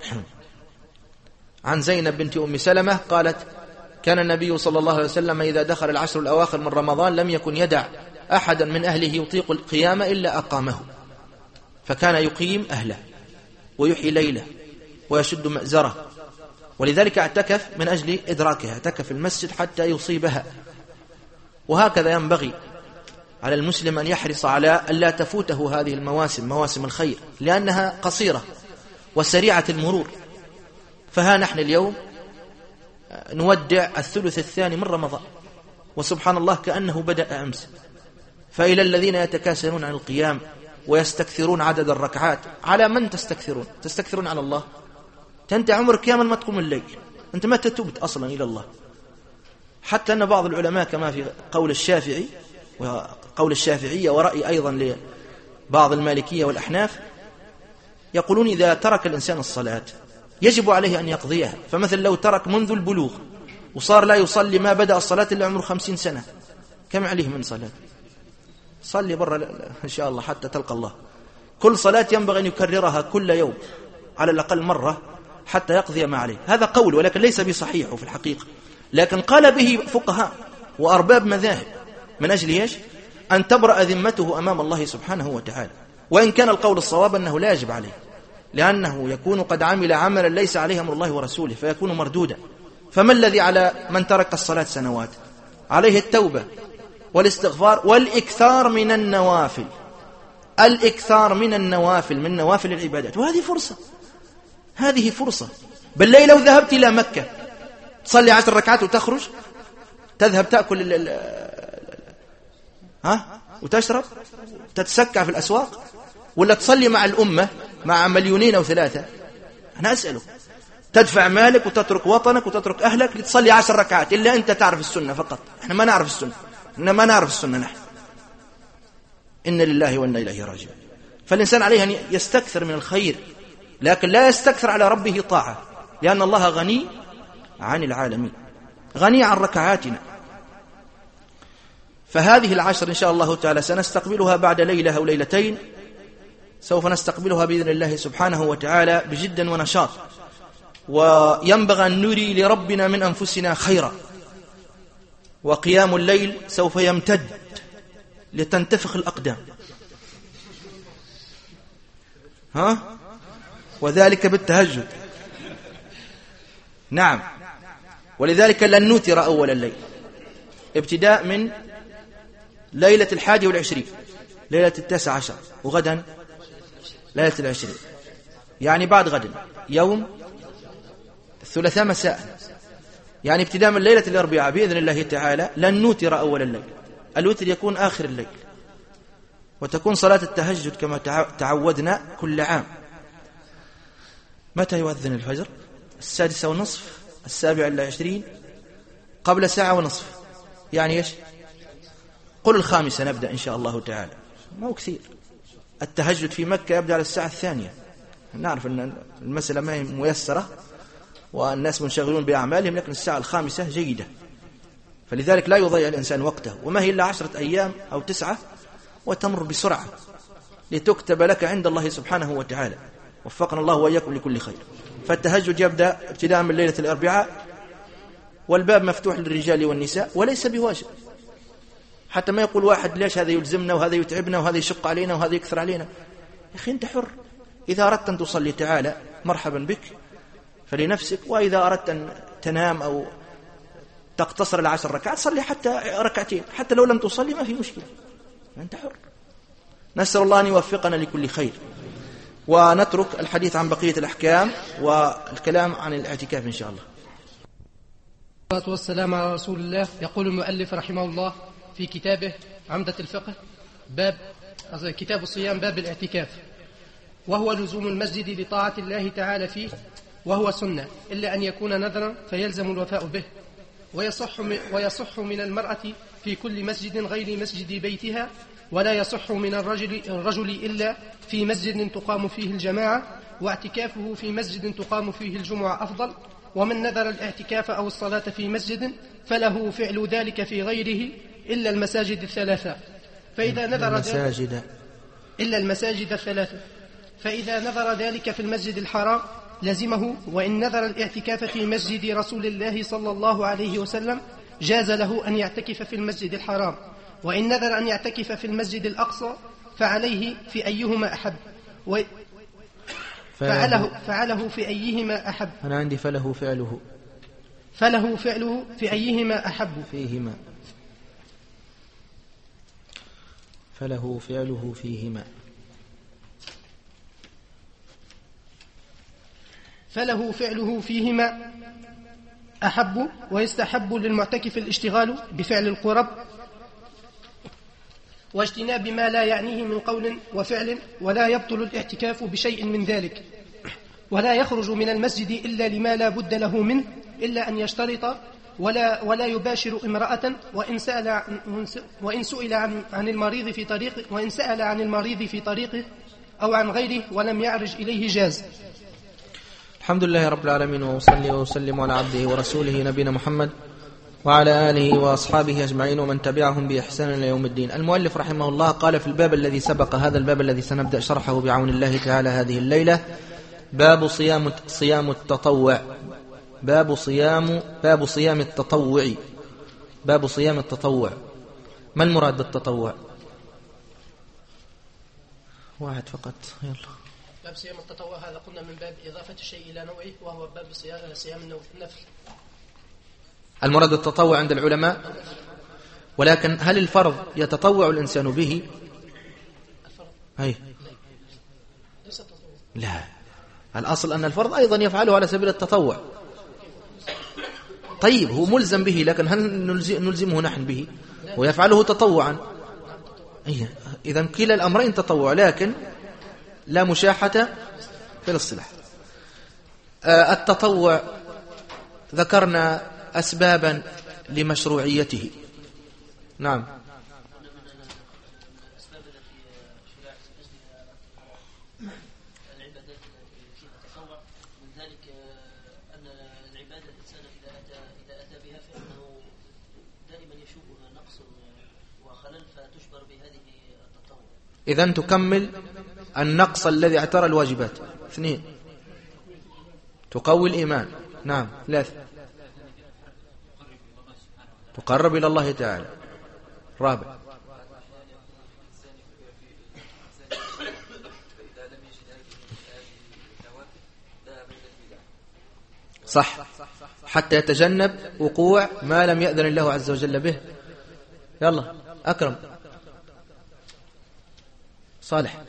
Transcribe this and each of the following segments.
عن زينب بنت أم سلمة قالت: كان النبي صلى الله عليه وسلم إذا دخل العشر الأواخر من رمضان لم يكن يدع أحدا من أهله يطيق القيام إلا أقامه، فكان يقيم أهله ويحيي ليله ويشد مأزره، ولذلك اعتكف من أجل إدراكها، اعتكف المسجد حتى يصيبها. وهكذا ينبغي على المسلم أن يحرص على ألا تفوته هذه المواسم، مواسم الخير، لأنها قصيرة وسريعة المرور. فها نحن اليوم نودع الثلث الثاني من رمضان، وسبحان الله كأنه بدأ أمس. فإلى الذين يتكاسلون عن القيام ويستكثرون عدد الركعات، على من تستكثرون؟ تستكثرون على الله؟ أنت عمرك كامل ما تقوم الليل، أنت ما تتوبت أصلا إلى الله. حتى أن بعض العلماء كما في قول الشافعي وقول الشافعية ورأي أيضا لبعض المالكية والأحناف، يقولون إذا ترك الإنسان الصلاة يجب عليه أن يقضيها. فمثل لو ترك منذ البلوغ وصار لا يصلي ما بدأ الصلاة إلا عمره 50 سنة، كم عليه من صلاة؟ صلي برا إن شاء الله حتى تلقى الله. كل صلاة ينبغي أن يكررها كل يوم على الأقل مرة حتى يقضي ما عليه. هذا قول ولكن ليس بصحيح في الحقيقة، لكن قال به فقهاء وأرباب مذاهب من أجل إيش؟ أن تبرأ ذمته أمام الله سبحانه وتعالى. وإن كان القول الصواب أنه لا يجب عليه، لأنه يكون قد عمل عملا ليس عليه أمر الله ورسوله فيكون مردودا. فما الذي على من ترك الصلاة سنوات؟ عليه التوبة والاستغفار والإكثار من النوافل، الإكثار من النوافل، من نوافل العبادات. وهذه فرصة، هذه فرصة. بالليل لو ذهبت إلى مكة تصلي 10 ركعات وتخرج، تذهب تأكل وتشرب، تتسكع في الأسواق، ولا تصلي مع الأمة مع 2 أو 3؟ أنا أسأله، تدفع مالك وتترك وطنك وتترك أهلك لتصلي 10 ركعات؟ إلا أنت تعرف السنة فقط، إحنا ما نعرف السنة، ما نعرف السنة نحن. إن لله وإنا إليه راجعون. فالإنسان عليه أن يستكثر من الخير، لكن لا يستكثر على ربه طاعة، لأن الله غني عن العالمين، غني عن ركعاتنا. فهذه العشر إن شاء الله تعالى سنستقبلها بعد ليلة أو ليلتين، سوف نستقبلها بإذن الله سبحانه وتعالى بجد ونشاط. وينبغي أن نري لربنا من أنفسنا خيرا. وقيام الليل سوف يمتد لتنتفخ الأقدام، وذلك بالتهجد. نعم، ولذلك لن نوتر أول الليل، ابتداء من ليلة 21، ليلة 19، وغدا ليلة 20، يعني بعد غد يوم الثلاثاء مساء، يعني ابتداء من ليلة الأربعاء بإذن الله تعالى لن نوتر أول الليل. الوتر يكون آخر الليل، وتكون صلاة التهجد كما تعودنا كل عام. متى يؤذن الفجر؟ 6:30، 7:20، قبل 1.5 ساعة. يعني إيش؟ قل 5 نبدأ إن شاء الله تعالى، ما هو كثير. التهجد في مكة يبدأ على 2:00. نعرف أن المسألة ما هي ميسرة والناس منشغلون بأعمالهم، لكن 5:00 جيدة. فلذلك لا يضيع الإنسان وقته، وما هي إلا 10 أيام أو 9 وتمر بسرعة لتكتب لك عند الله سبحانه وتعالى. وفقنا الله وإياكم لكل خير. فالتهجد يبدأ ابتداء من ليلة الأربعاء، والباب مفتوح للرجال والنساء، وليس بواجب. حتى ما يقول واحد ليش هذا يلزمنا وهذا يتعبنا وهذا يشق علينا وهذا يكثر علينا. يا أخي أنت حر، إذا أردت أن تصلي تعالى مرحبا بك فلنفسك، وإذا أردت أن تنام أو تقتصر على 10 ركعات صلي حتى 2 حتى لو لم تصلي ما في مشكلة، أنت حر. نسأل الله أن يوفقنا لكل خير. ونترك الحديث عن بقية الأحكام والكلام عن الاعتكاف إن شاء الله. والصلاة والسلام على رسول الله. يقول المؤلف رحمه الله في كتابه عمدة الفقه كتاب الصيام باب الاعتكاف: وهو لزوم المسجد لطاعة الله تعالى فيه، وهو سنة إلا أن يكون نذرا فيلزم الوفاء به. ويصح من المرأة في كل مسجد غير مسجد بيتها، ولا يصح من الرجل إلا في مسجد تقام فيه الجماعة، واعتكافه في مسجد تقام فيه الجمعة أفضل. ومن نذر الاعتكاف أو الصلاة في مسجد فله فعل ذلك في غيره إلا المساجد الثلاثة، فإذا نذر إلا المساجد الثلاثة، فإذا نذر ذلك في المسجد الحرام لزمه، وإن نذر الاعتكاف في مسجد رسول الله صلى الله عليه وسلم جاز له أن يعتكف في المسجد الحرام، وإن نذر أن يعتكف في المسجد الأقصى فعليه في أيهما أحب فعله في أيهما أحب. أنا عندي فله فعله في أيهما أحب فيهما، فله فعله فيهما، فله فعله فيهما أحب. ويستحب للمعتكف الاشتغال بفعل القرب واجتناب ما لا يعنيه من قول وفعل، ولا يبطل الاعتكاف بشيء من ذلك، ولا يخرج من المسجد إلا لما لا بد له منه، إلا أن يشترط ولا يباشر امرأة، وإن سئل عن المريض في طريقه، وإن سأل عن المريض في طريقه أو عن غيره ولم يعرج إليه جاز. الحمد لله رب العالمين، وصلي وسلم على عبده ورسوله نبينا محمد وعلى آله وأصحابه أجمعين ومن تبعهم بإحسان إلى يوم الدين. المؤلف رحمه الله قال في الباب الذي سبق، هذا الباب الذي سنبدأ شرحه بعون الله تعالى هذه الليلة، باب صيام التطوع. باب صيام التطوع. ما المراد بالتطوع؟ واحد فقط، يلا. باب صيام التطوع هذا قلنا من باب إضافة الشيء إلى نوعه، وهو باب صيام النفل. المراد بالتطوع عند العلماء، ولكن هل الفرض يتطوع الإنسان به؟ هي لا، الأصل أن الفرض أيضا يفعله على سبيل التطوع. طيب هو ملزم به، لكن هل نلزمه نحن به ويفعله تطوعا؟ إذن كلا الأمرين تطوع، لكن لا مشاحة في الاصطلاح. التطوع ذكرنا أسبابا لمشروعيته. نعم. إذن تكمل النقص الذي اعترى الواجبات. 2 تقوي الإيمان. نعم. 3 تقرب إلى الله تعالى. 4 صح، حتى يتجنب وقوع ما لم يأذن الله عز وجل به. يلا أكرم صالح.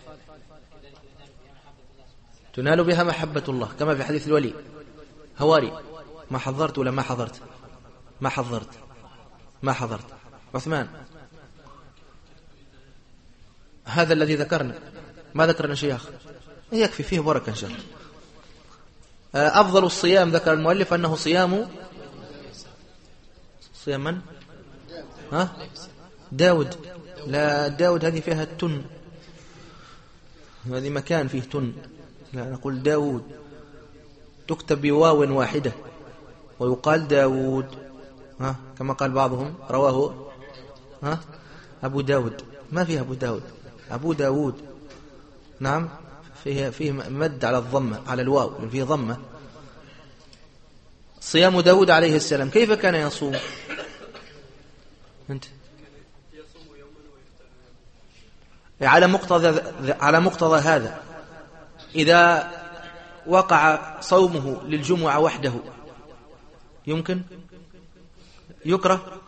تنال بها محبة الله كما في حديث الولي. هواري ما حضرت ولا ما حضرت. عثمان هذا الذي ذكرنا، ما ذكرنا شيخ، يكفي فيه بركة إن شاء الله. أفضل الصيام ذكر المؤلف أنه صيام من؟ داود. لا، داود هذه فيها التن، هذه مكان فيه تن. لا، نقول داود، تكتب بواو واحدة ويقال داود، كما قال بعضهم رواه أبو داود. ما فيه أبو داود. نعم، فيه مد على الضمة، على الواو فيه ضمة. صيام داود عليه السلام كيف كان يصوم؟ أنت على مقتضى هذا، إذا وقع صومه للجمعة وحده يمكن؟ يكره؟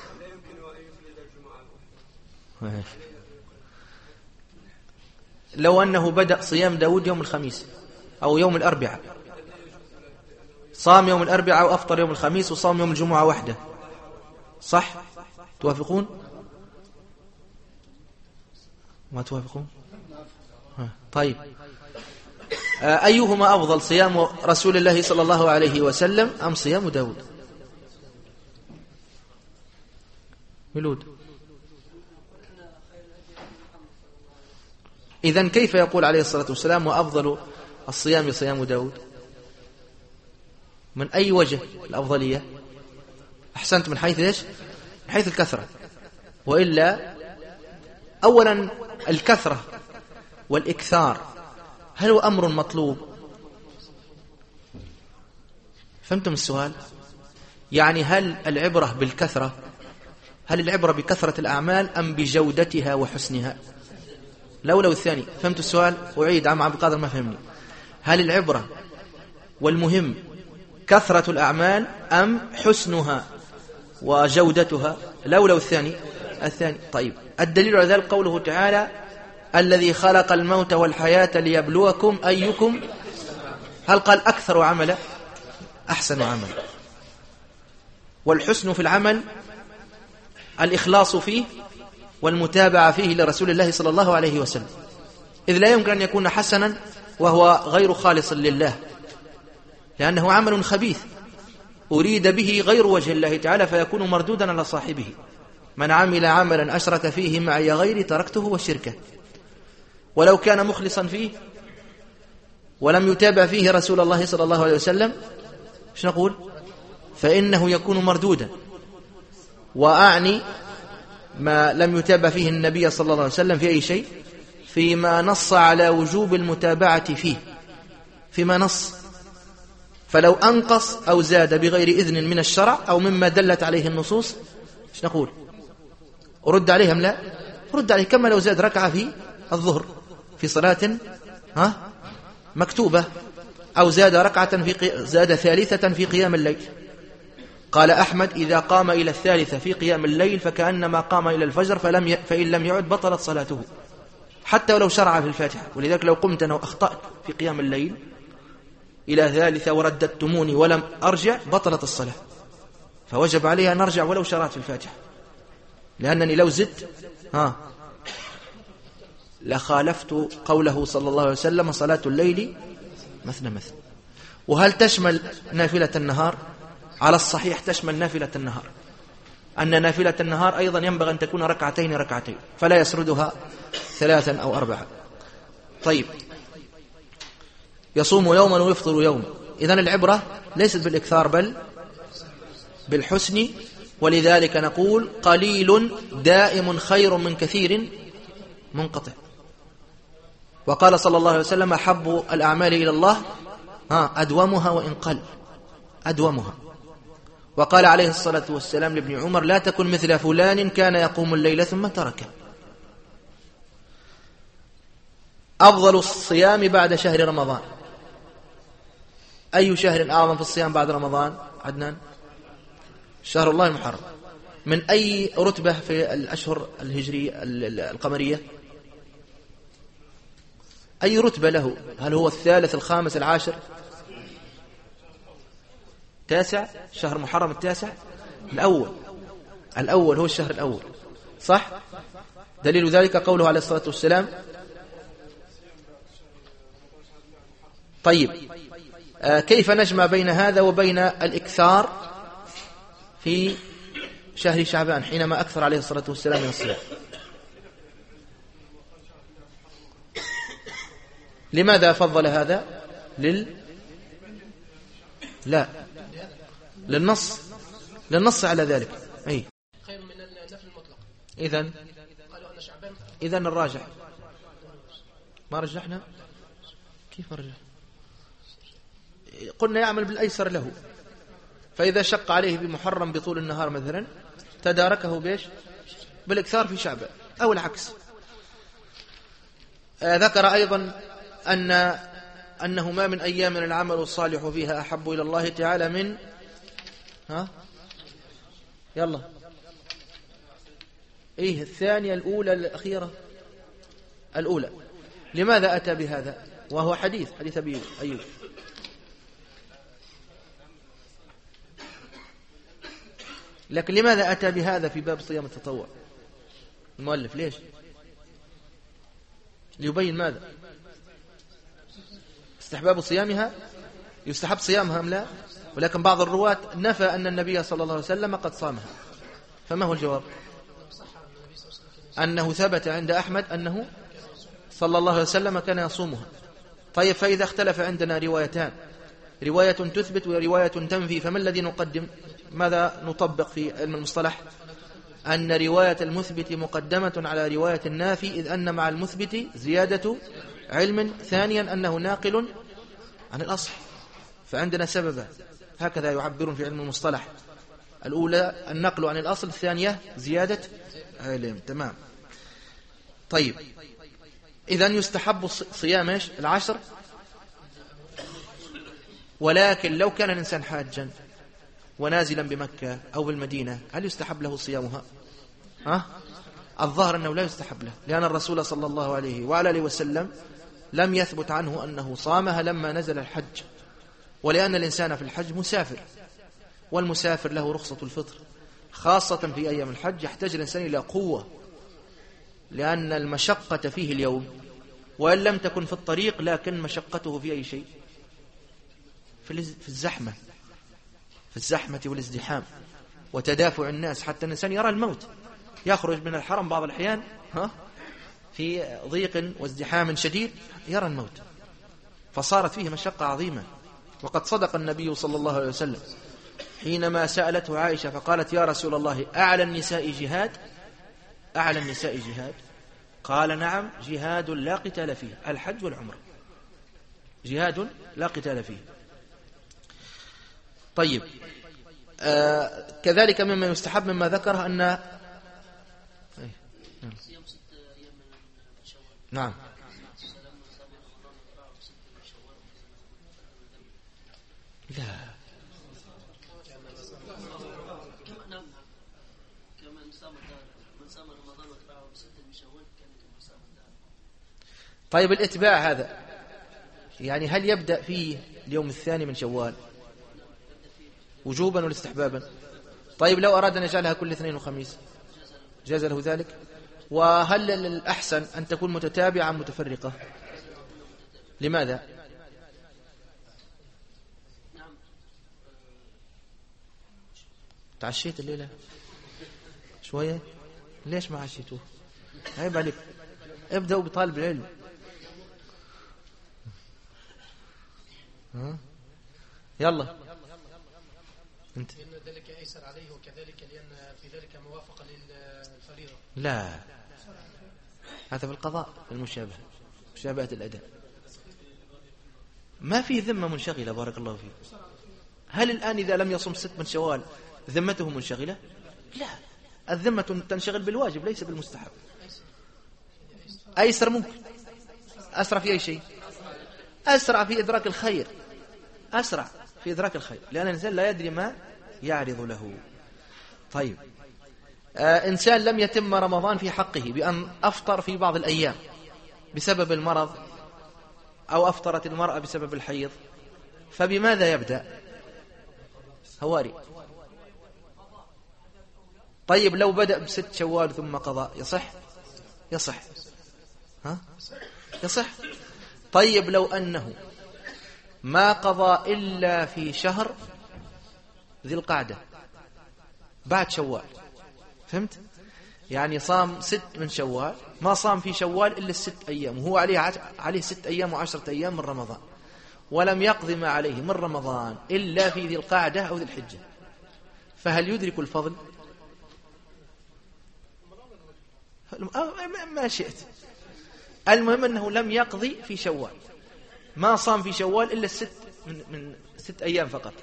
لو أنه بدأ صيام داود يوم الخميس أو يوم الأربعاء، صام يوم الأربعاء وأفطر يوم الخميس وصام يوم الجمعة وحده، صح؟ توافقون؟ ما توافقون؟ طيب، أيهما أفضل، صيام رسول الله صلى الله عليه وسلم أم صيام داود؟ ملود. إذن كيف يقول عليه الصلاة والسلام وأفضل الصيام صيام داود؟ من أي وجه الأفضلية؟ أحسنت، من حيث إيش؟ من حيث الكثرة. وإلا أولا الكثرة والإكثار هل هو أمر مطلوب؟ فهمتم السؤال؟ يعني هل العبرة بالكثرة، هل العبرة بكثرة الأعمال أم بجودتها وحسنها؟ لو الثاني. فهمت السؤال؟ أعيد، عم عبد القادر ما فهمني. هل العبرة والمهم كثرة الأعمال أم حسنها وجودتها؟ لو الثاني. طيب، الدليل على ذلك قوله تعالى: الذي خلق الموت والحياة ليبلوكم أيكم. هل قال أكثر عملا؟ أحسن عملا. والحسن في العمل الإخلاص فيه والمتابعة فيه لرسول الله صلى الله عليه وسلم، إذ لا يمكن أن يكون حسنا وهو غير خالص لله، لأنه عمل خبيث أريد به غير وجه الله تعالى فيكون مردودا على صاحبه. من عمل عملا أشرك فيه معي غيري تركته وشركه. ولو كان مخلصا فيه ولم يتابع فيه رسول الله صلى الله عليه وسلم، ايش نقول؟ فإنه يكون مردودا. وأعني ما لم يتابع فيه النبي صلى الله عليه وسلم في أي شيء، فيما نص على وجوب المتابعة فيه، فيما نص. فلو أنقص أو زاد بغير إذن من الشرع أو مما دلت عليه النصوص، ايش نقول؟ أرد عليهم؟ لا، رد عليه. كما لو زاد ركعة في الظهر في صلاة مكتوبة، أو زاد ركعة زاد ثالثة في قيام الليل. قال أحمد: إذا قام إلى الثالثة في قيام الليل فكأنما قام إلى الفجر، فإن لم يعد بطلت صلاته، حتى ولو شرع في الفاتحة. ولذلك لو قمت أنا وأخطأت في قيام الليل إلى ثالثة ورددتموني ولم أرجع، بطلت الصلاة، فوجب عليها أن أرجع ولو شرعت في الفاتحة، لأنني لو زدت لخالفت قوله صلى الله عليه وسلم: صلاة الليل مثنى مثنى. وهل تشمل نافلة النهار؟ على الصحيح تشمل نافلة النهار، أن نافلة النهار أيضا ينبغي أن تكون ركعتين فلا يسردها 3 أو 4. طيب، يصوم يوما ويفطر يوما. إذن العبرة ليست بالإكثار بل بالحسن. ولذلك نقول: قليل دائم خير من كثير منقطع. وقال صلى الله عليه وسلم: أحب الأعمال إلى الله أدومها وإن قل، أدومها. وقال عليه الصلاة والسلام لابن عمر: لا تكن مثل فلان كان يقوم الليل ثم تركه. أفضل الصيام بعد شهر رمضان. أي شهر أعظم في الصيام بعد رمضان؟ عدنان؟ شهر الله المحرم. من أي رتبة في الأشهر الهجرية القمرية؟ أي رتبة له؟ هل هو 3 5 10 9؟ شهر محرم 9؟ الأول هو الشهر الأول، صح؟ دليل ذلك قوله عليه الصلاة والسلام. طيب، كيف نجمع بين هذا وبين الإكثار في شهر شعبان حينما أكثر عليه الصلاة والسلام من الصيام؟ لماذا فضل هذا؟ لا، للنص على ذلك. أي خير من النفل المطلق. إذن الراجح ما رجحنا. كيف رجح؟ قلنا يعمل بالأيسر له، فإذا شق عليه بمحرم بطول النهار مثلا تداركه بيش بالإكثار في شعبان أو العكس. ذكر أيضا أنه ما من أيام العمل الصالح فيها أحب إلى الله تعالى من يلا الثانية الأولى الأخيرة الأولى. لماذا أتى بهذا وهو حديث أبي أيوب؟ لكن لماذا أتى بهذا في باب صيام التطوع المؤلف؟ ليش؟ ليبين ماذا؟ استحباب صيامها، يستحب صيامها أم لا؟ ولكن بعض الرواة نفى أن النبي صلى الله عليه وسلم قد صامها. فما هو الجواب؟ أنه ثبت عند أحمد أنه صلى الله عليه وسلم كان يصومها. طيب، فإذا اختلف عندنا روايتان، رواية تثبت ورواية تنفي، فما الذي نقدم؟ ماذا نطبق في علم المصطلح؟ أن رواية المثبت مقدمة على رواية النافي، إذ أن مع المثبت زيادة علم. ثانيا أنه ناقل عن الأصل. فعندنا سببا: هكذا يعبرون في علم المصطلح. الأولى النقل عن الأصل، الثانية زيادة علم. تمام. طيب، إذن يستحب صيام العشر، ولكن لو كان الإنسان حاجا ونازلا بمكة أو بالمدينة هل يستحب له صيامها؟ الظاهر أنه لا يستحب له، لأن الرسول صلى الله عليه وعلى آله وسلم لم يثبت عنه أنه صامها لما نزل الحج، ولأن الإنسان في الحج مسافر، والمسافر له رخصة الفطر، خاصة في أيام الحج يحتاج الإنسان إلى قوة، لأن المشقة فيه اليوم، وإن لم تكن في الطريق لكن مشقته في أي شيء، في الزحمة، في الزحمة والازدحام وتدافع الناس، حتى الإنسان يرى الموت، يخرج من الحرم بعض الأحيان في ضيق وازدحام شديد يرى الموت، فصارت فيه مشقة عظيمة. وقد صدق النبي صلى الله عليه وسلم حينما سألته عائشة فقالت: يا رسول الله، أعلى النساء جهاد؟ أعلى النساء جهاد؟ قال: نعم، جهاد لا قتال فيه، الحج والعمرة، جهاد لا قتال فيه. طيب، كذلك مما يستحب مما ذكره أن نعم لا طيب، الاتباع هذا يعني هل يبدأ فيه اليوم الثاني من شوال وجوبا ولا استحبابا؟ طيب، لو أراد أن يجعلها كل اثنين وخميس جاز له ذلك؟ وهل الأحسن أن تكون متتابعة متفرقة؟ لماذا؟ تعشيت الليلة شوية؟ ليش ما عشيتوه؟ عيب عليك، ابدأوا بطالب العلم. يلا انت. لأن ذلك أيسر عليه، وكذلك لأن في ذلك موافقة للفريضة. لا، هذا في القضاء المشابهة، مشابهة الأداء. ما في ذمة منشغلة، بارك الله فيك. هل الآن إذا لم يصم 6 من شوال ذمته منشغلة؟ لا، الذمة تنشغل بالواجب ليس بالمستحب. أيسر ممكن، أسرع في أي شيء، أسرع في إدراك الخير، أسرع في إدراك الخير، لأن الإنسان لا يدري ما يعرض له. طيب، إنسان لم يتم رمضان في حقه بأن أفطر في بعض الأيام بسبب المرض، أو أفطرت المرأة بسبب الحيض، فبماذا يبدأ؟ هواري. طيب، لو بدأ ب6 شوال ثم قضاء يصح؟ يصح، يصح. طيب، لو أنه ما قضى إلا في شهر ذي القعدة بعد شوال، فهمت؟ يعني صام 6 من شوال، ما صام في شوال إلا 6 أيام، وهو عليه 6 أيام و10 أيام من رمضان، ولم يقضي ما عليه من رمضان إلا في ذي القعدة أو ذي الحجة، فهل يدرك الفضل؟ ما شئت، المهم أنه لم يقضي في شوال، ما صام في شوال إلا 6 أيام فقط.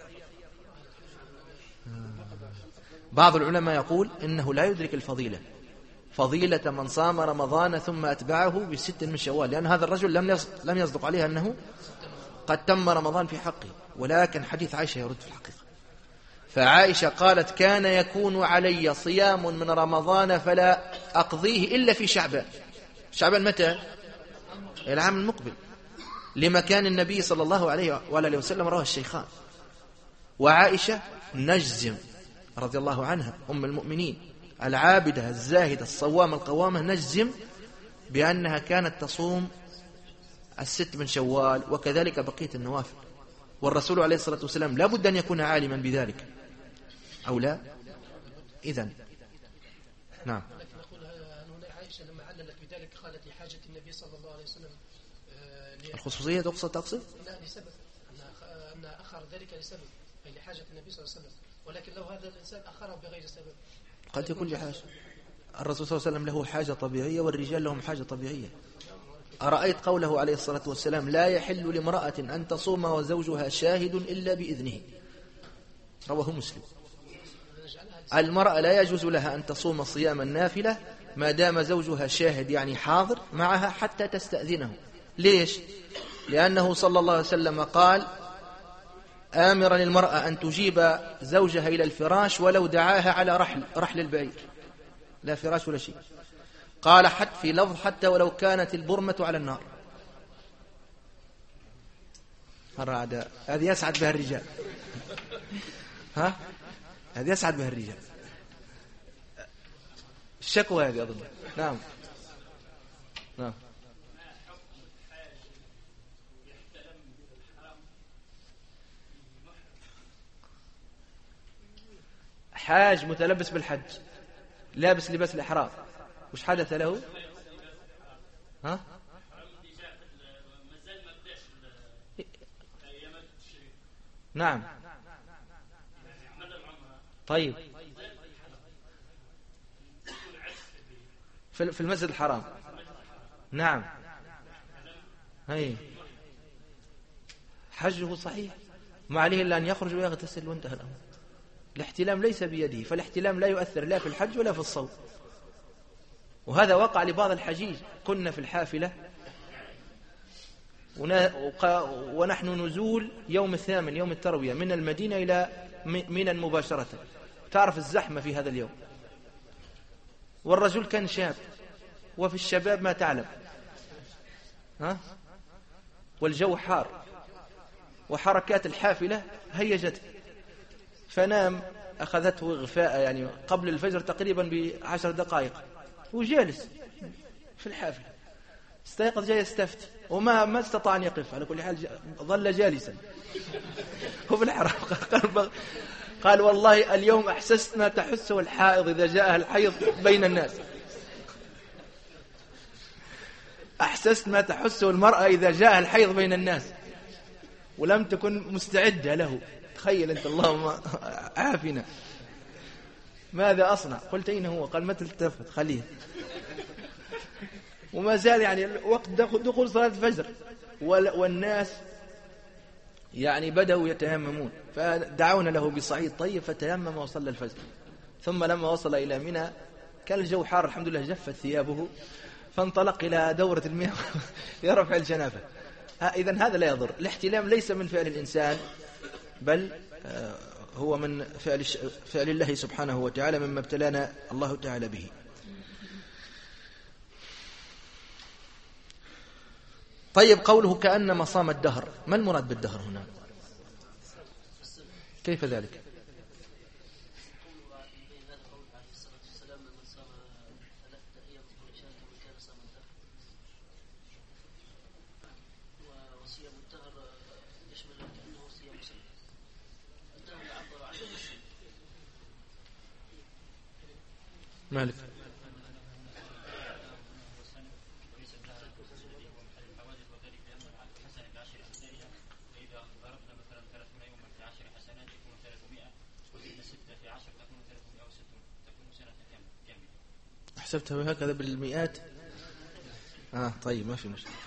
بعض العلماء يقول إنه لا يدرك الفضيلة، فضيلة من صام رمضان ثم أتبعه ب6 من شوال، لأن هذا الرجل لم يصدق عليه أنه قد تم رمضان في حقه، ولكن حديث عائشة يرد في الحقيقة. فعائشة قالت: كان يكون علي صيام من رمضان فلا أقضيه إلا في شعبان. شعبان متى؟ العام المقبل، لمكان النبي صلى الله عليه وآله وسلم، رواه الشيخان. وعائشة نجزم رضي الله عنها أم المؤمنين العابدة الزاهدة الصوامة القوامة، نجزم بأنها كانت تصوم 6 من شوال، وكذلك بقية النوافل. والرسول عليه الصلاة والسلام لا بد أن يكون عالما بذلك، أو لا؟ إذن نعم. لكن نقول هنا عائشة لما عللت بذلك قالت لحاجة النبي صلى الله عليه وسلم. الخصوصية تقصد؟ لا، لسبب أن أخر ذلك لسبب، أي لحاجة النبي صلى الله عليه وسلم. ولكن لو هذا الإنسان أخره بغير سبب قد يكون لحاجة. الرسول صلى الله عليه وسلم له حاجة طبيعية، والرجال لهم حاجة طبيعية. أرأيت قوله عليه الصلاة والسلام: لا يحل لامرأة أن تصوم وزوجها شاهد إلا بإذنه. رواه مسلم. المرأة لا يجوز لها أن تصوم صيام النافلة ما دام زوجها شاهد يعني حاضر معها حتى تستأذنه. ليش؟ لأنه صلى الله عليه وسلم قال آمرا المرأة أن تجيب زوجها إلى الفراش ولو دعاها على رحل البعير، لا فراش ولا شيء. قال حتى في لفظ حتى ولو كانت البرمة على النار. هذه يسعد بها الرجال، ها؟ هذه يسعد بها الرجال. الشكوى هذه أظن. نعم نعم. حاج متلبس بالحج لابس لباس الإحرام، وش حدث له؟ ها؟ نعم. طيب في المسجد الحرام. نعم. هي حجه صحيح، ما عليه إلا أن يخرج ويغتسل وانتهى الأمر. الاحتلام ليس بيده، فالاحتلام لا يؤثر لا في الحج ولا في الصوم. وهذا وقع لبعض الحجيج. كنا في الحافلة ونحن نزول يوم الثامن يوم التروية من المدينة إلى منى مباشرة. تعرف الزحمة في هذا اليوم، والرجل كان شاب، وفي الشباب ما تعلم، ها؟ والجو حار، وحركات الحافلة هيجته، فنام، أخذته غفاء يعني قبل الفجر تقريبا ب10 دقائق، وجالس في الحافلة. استيقظ جاي يستفتي وما استطاع أن يقف، على كل حال ظل جالسا. هو في الحرام قال والله اليوم أحسست ما تحسه الحائض إذا جاءها الحيض بين الناس. أحسست ما تحسه المرأة إذا جاءها الحيض بين الناس، ولم تكن مستعدة له. تخيل أنت، اللهم عافنا، ماذا أصنع؟ قلت أين هو؟ قال ما تلتفت، خليه. وما زال يعني وقت دخول صلاة الفجر، والناس يعني بدأوا يتيممون، فدعونا له بصعيد طيب فتيمم وصلى الفجر. ثم لما وصل إلى منى كان الجو حار الحمد لله، جفت ثيابه، فانطلق إلى دورة المياه لرفع الجنابة. إذن هذا لا يضر. الاحتلام ليس من فعل الإنسان، بل هو من فعل الله سبحانه وتعالى، مما ابتلانا الله تعالى به. طيب، قوله كأنما صام الدهر، ما المراد بالدهر هنا؟ كيف ذلك؟ مالك؟ حسبتها هكذا بالمئات. طيب، ما في مشكلة.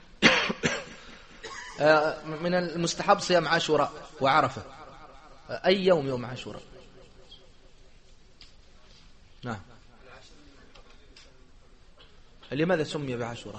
من المستحب صيام عاشوراء وعرفة. أي يوم عاشوراء؟ نعم. لماذا سمي بعاشوراء؟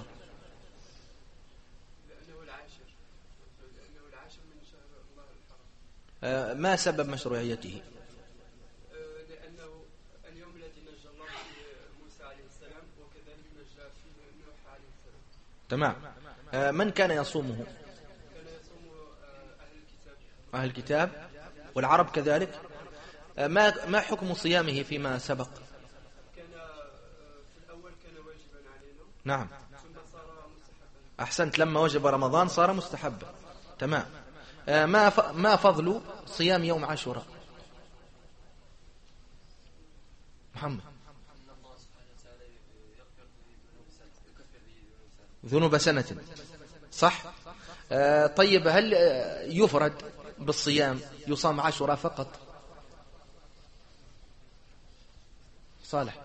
لأنه العاشر من شهر الله الحرام. ما سبب مشروعيته؟ لأنه اليوم الذي نجى الله فيه موسى عليه السلام، وكذلك نجى فيه نوح عليه السلام. تمام. من كان يصومه؟ كان يصوم أهل الكتاب والعرب كذلك. ما حكم صيامه فيما سبق؟ كان في الأول كان واجبا علينا. نعم. ثم صار مستحبا. أحسنت، لما وجب رمضان صار مستحبا. تمام. ما فضل صيام يوم عاشوراء؟ محمد. ذنوب سنة، صح؟ طيب، هل يفرد بالصيام، يصام عاشوراء فقط؟ صالح.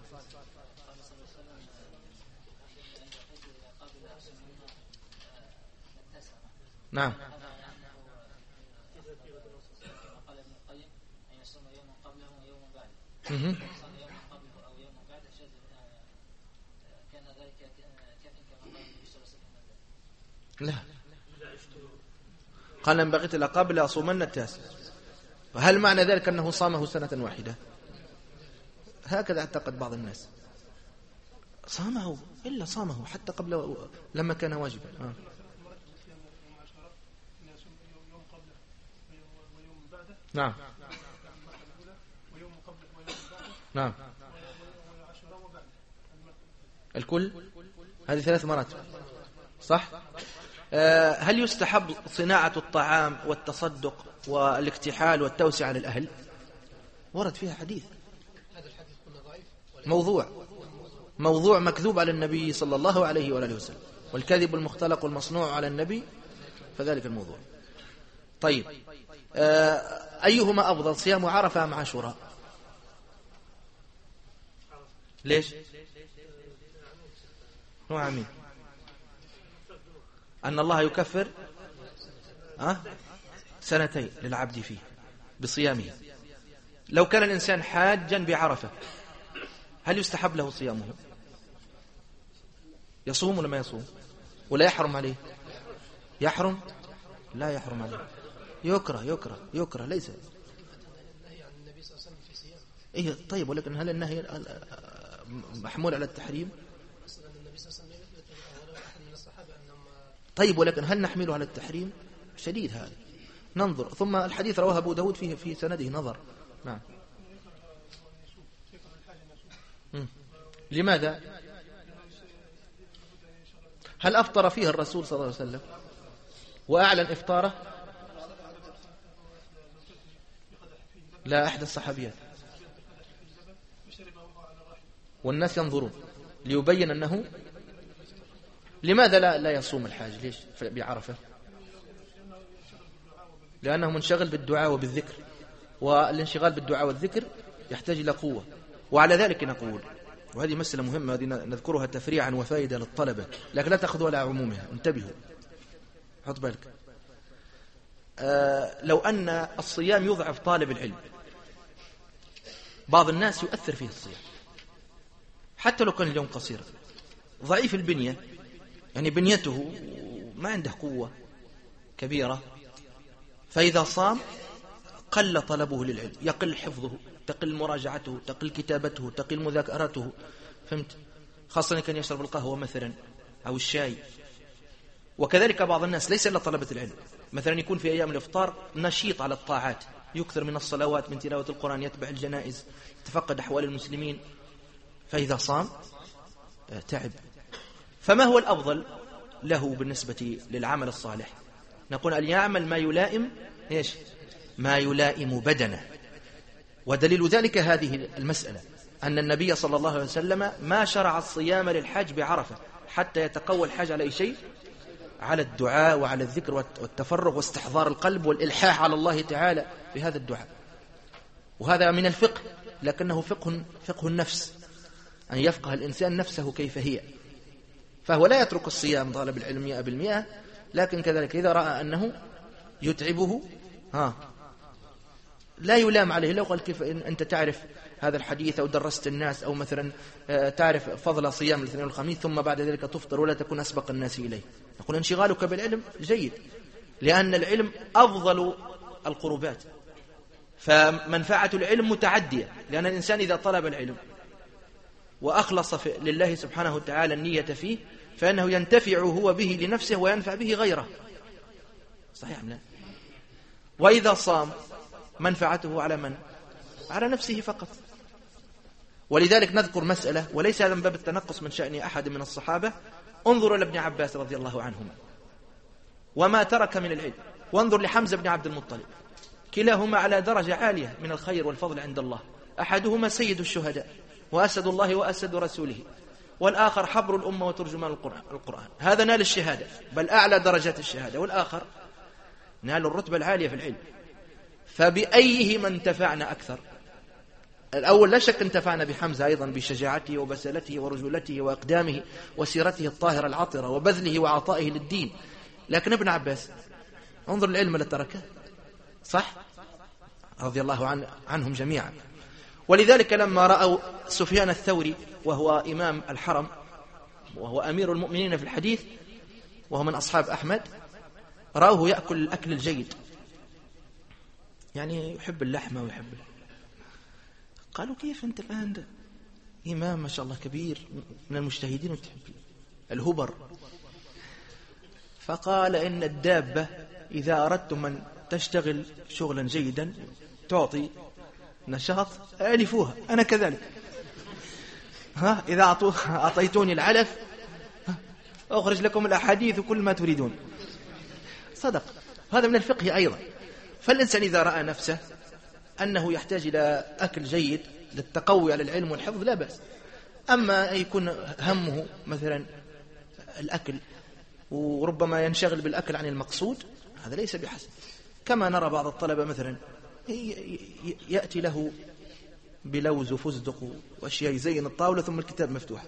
نعم. يصوم يوما قبله ويوما بعده. صام يوما قبله أو يوما بعده كان ذلك كافٍ كما قال النبي صلى الله عليه وسلم. لا، قال إن بقيت إلى قبل أصومن التاسع. وهل معنى ذلك أنه صامه سنة واحدة؟ هكذا اعتقد بعض الناس. صامه إلا صامه حتى قبل لما كان واجبا. نعم نعم الكل، هذه 3 مراتب صح. هل يستحب صناعة الطعام والتصدق والاكتحال والتوسعة للأهل؟ ورد فيها حديث موضوع مكذوب على النبي صلى الله عليه وآله وسلم، والكذب المختلق والمصنوع على النبي فذلك الموضوع. طيب، أيهما أفضل، صيام عرفة أم عاشوراء؟ ليش؟ نعم، أن الله يكفر سنتين للعبد فيه بصيامه. لو كان الإنسان حاجا بعرفة هل يستحب له صيامه؟ يصوم ولا ما يصوم؟ ولا يحرم عليه؟ يحرم؟ لا يحرم عليه، يكره ليس. إيه طيب، ولكن هل النهي محمول على التحريم؟ طيب، ولكن هل نحمله على التحريم؟ شديد هذا، ننظر. ثم الحديث رواه أبو داود في سنده نظر. نعم. لماذا؟ هل أفطر فيه الرسول صلى الله عليه وسلم وأعلن إفطاره؟ لا، أحد الصحابيات، والناس ينظرون ليبين أنه. لماذا لا يصوم الحاج؟ ليش بعرفة؟ لأنه منشغل بالدعاء وبالذكر، والانشغال بالدعاء والذكر يحتاج إلى قوة. وعلى ذلك نقول، وهذه مسألة مهمة هذه نذكرها تفريعا وفائدة للطلبة، لكن لا تأخذوا على عمومها، انتبهوا، حط بالك. لو أن الصيام يضعف طالب العلم، بعض الناس يؤثر فيه الصيام حتى لو كان اليوم قصيرا، ضعيف البنية، يعني بنيته ما عنده قوة كبيرة، فإذا صام قل طلبه للعلم، يقل حفظه، تقل مراجعته، تقل كتابته، تقل مذاكرته، فهمت؟ خاصة كان يشرب القهوة مثلا أو الشاي. وكذلك بعض الناس ليس إلا طلبة العلم، مثلا يكون في أيام الإفطار نشيط على الطاعات، يكثر من الصلوات، من تلاوة القرآن، يتبع الجنائز، يتفقد أحوال المسلمين، فإذا صام تعب. فما هو الأفضل له بالنسبة للعمل الصالح؟ نقول أن يعمل ما يلائم إيش؟ ما يلائم بدنه. ودليل ذلك هذه المسألة، أن النبي صلى الله عليه وسلم ما شرع الصيام للحاج بعرفة حتى يتقوى الحاج على أي شيء؟ على الدعاء وعلى الذكر والتفرغ واستحضار القلب والإلحاح على الله تعالى بهذا الدعاء. وهذا من الفقه، لكنه فقه النفس، أن يفقه الإنسان نفسه كيف هي. فهو لا يترك الصيام طالب العلم 100%، لكن كذلك إذا رأى أنه يتعبه لا يلام عليه. لو قال كيف أنت تعرف هذا الحديث أو درست الناس أو مثلا تعرف فضل صيام الاثنين والخميس ثم بعد ذلك تفطر ولا تكون أسبق الناس إليه، نقول انشغالك بالعلم جيد، لأن العلم أفضل القربات، فمنفعة العلم متعدية، لأن الإنسان إذا طلب العلم وأخلص لله سبحانه وتعالى النية فيه فإنه ينتفع هو به لنفسه وينفع به غيره، صحيح أم لا؟ وإذا صام منفعته على من؟ على نفسه فقط. ولذلك نذكر مسألة، وليس هذا من باب التنقص من شأن أحد من الصحابة. انظروا لابن عباس رضي الله عنهما وما ترك من العلم، وانظر لحمزة بن عبد المطلب، كلاهما على درجة عالية من الخير والفضل عند الله. أحدهما سيد الشهداء وأسد الله وأسد رسوله، والآخر حبر الأمة وترجمان القرآن. هذا نال الشهادة بل أعلى درجات الشهادة، والآخر نال الرتبة العالية في العلم. فبأيهما انتفعنا أكثر؟ الأول لا شك انتفعنا بحمزة أيضا بشجاعته وبسالته ورجولته وأقدامه وسيرته الطاهرة العطرة وبذله وعطائه للدين. لكن ابن عباس انظر العلم اللي تركه، صح؟ رضي الله عنهم جميعا. ولذلك لما رأوا سفيان الثوري وهو إمام الحرم وهو أمير المؤمنين في الحديث وهو من أصحاب أحمد، رأوه يأكل الأكل الجيد، يعني يحب اللحمة ويحب، قالوا كيف أنت الآن إمام ما شاء الله كبير من المجتهدين وتحب الهبر؟ فقال إن الدابة إذا أردتم أن تشتغل شغلا جيدا تعطي نشاط ألفوها، أنا كذلك، إذا أعطيتوني العلف أخرج لكم الأحاديث وكل ما تريدون. صدق. هذا من الفقه أيضا. فالإنسان إذا رأى نفسه أنه يحتاج إلى أكل جيد للتقوي على العلم والحفظ لا بأس. أما يكون همه مثلا الأكل وربما ينشغل بالأكل عن المقصود، هذا ليس بحسن. كما نرى بعض الطلبة مثلا يأتي له بلوز وفستق وأشياء يزين الطاولة ثم الكتاب مفتوح،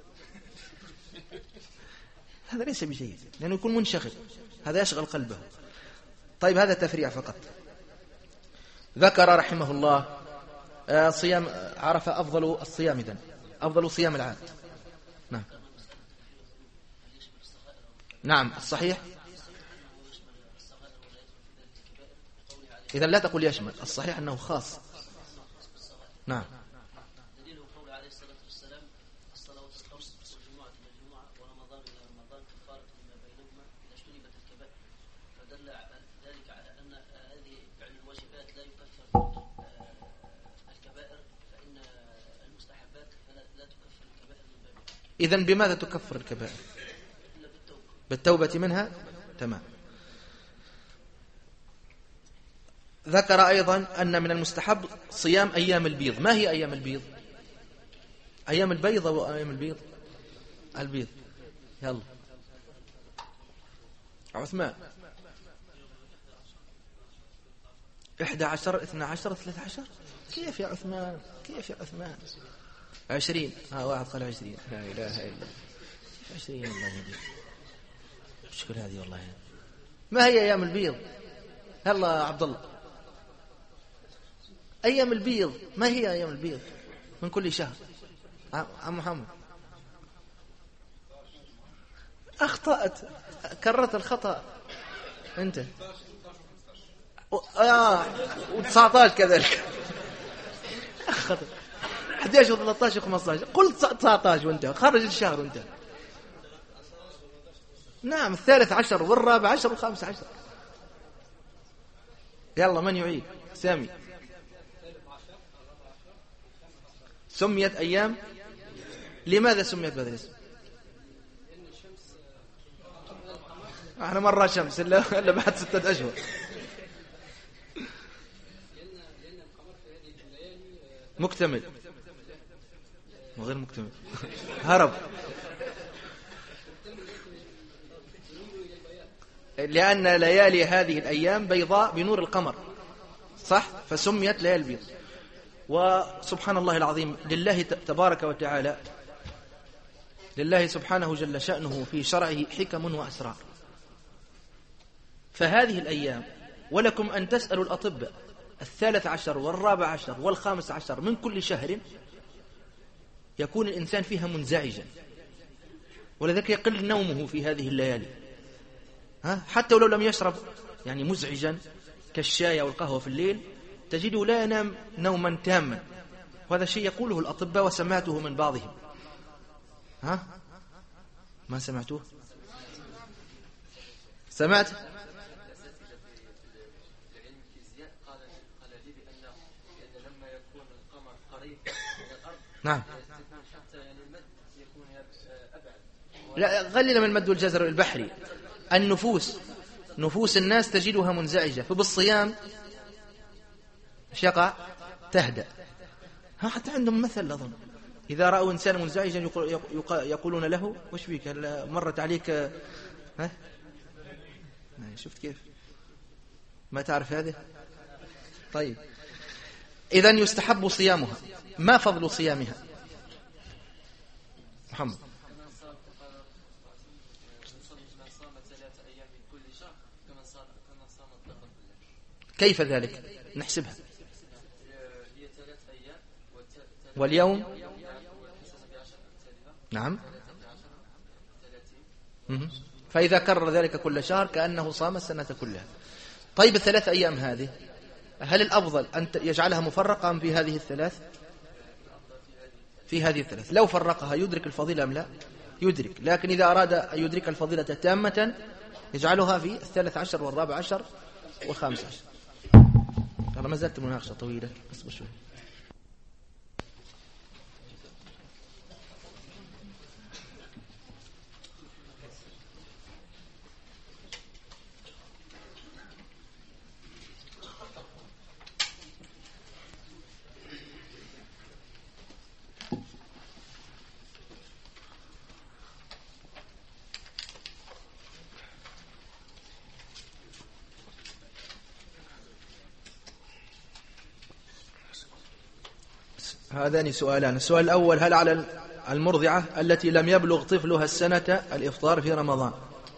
هذا ليس بجيد لأنه يكون منشغل، هذا يشغل قلبه. طيب هذا تفريع فقط. ذكر رحمه الله صيام عرفة أفضل الصيام، إذن أفضل صيام العام. نعم نعم الصحيح، إذن لا تقول يشمل، الصحيح أنه خاص. نعم. دليله قول عليه الصلاة والسلام الصلوات الخمس والجمعة إلى الجمعة ورمضان إلى رمضان كفارة لما بينهما إذا اجتنبت الكبائر، فدل ذلك على أن هذه فعل الواجبات لا يكفر الكبائر، فإن المستحبات لا تكفر الكبائر من بابها. إذن بماذا تكفر الكبائر؟ إلا بالتوبة. بالتوبة منها. تمام. ذكر أيضا أن من المستحب صيام أيام البيض. ما هي أيام البيض؟ أيام البيض وأيام البيض. البيض يلا عثمان 11 12 13. كيف يا عثمان؟ كيف يا عثمان؟ 20. واحد قال 20. لا إله إلا الله. 20 الله يهديك. مشكل هذه والله. ما هي أيام البيض؟ يلا عبد الله. أيام البيض ما هي أيام البيض من كل شهر؟ عم محمد أخطأت، كررت الخطأ أنت. و19 كذلك. خطأ. 11 و13 و15. قلت 19 وانت خرج الشهر وانت. نعم 13 وال14 وال15. يلا من يعيد؟ سامي. سميت أيام. لماذا سميت بهذا الاسم؟ احنا مرة شمس إلا بعد 6 أشهر. مكتمل وغير مكتمل. هرب. لأن ليالي هذه الأيام بيضاء بنور القمر، صح؟ فسميت ليالي البيض. وسبحان الله العظيم، لله تبارك وتعالى، لله سبحانه جل شأنه في شرعه حكم وأسرار. فهذه الأيام ولكم أن تسألوا الأطباء 13 وال14 وال15 من كل شهر يكون الإنسان فيها منزعجا، ولذلك يقل نومه في هذه الليالي، حتى ولو لم يشرب يعني مزعجا كالشاي أو القهوة في الليل تجده لا ينام نوما تاما. وهذا شيء يقوله الأطباء وسمعته من بعضهم. ما سمعتوه؟ سمعت؟ نعم. لا غلنا من المد والجزر البحري. نفوس الناس تجدها منزعجة، فبالصيام ايش يقع؟ تهدأ. حتى عندهم مثل أظن، إذا رأوا إنسان منزعجا يقولون له وش بك مرت عليك شفت كيف؟ ما تعرف هذه؟ طيب إذن يستحب صيامها. ما فضل صيامها؟ محمد. كيف ذلك؟ نحسبها. واليوم نعم. فإذا كرر ذلك كل شهر كأنه صام السنة كلها. طيب 3 أيام هذه هل الأفضل أن يجعلها مفرقة أم في هذه الثلاث؟ في هذه الثلاث. لو فرقها يدرك الفضيلة أم لا؟ يدرك. لكن إذا أراد أن يدرك الفضيلة تامة يجعلها في 13 و14 و15. أنا ما زالت مناقشة طويلة. اصبر شوي. هذان سؤالان. السؤال الأول: هل على المرضعة التي لم يبلغ طفلها السنة الإفطار في رمضان؟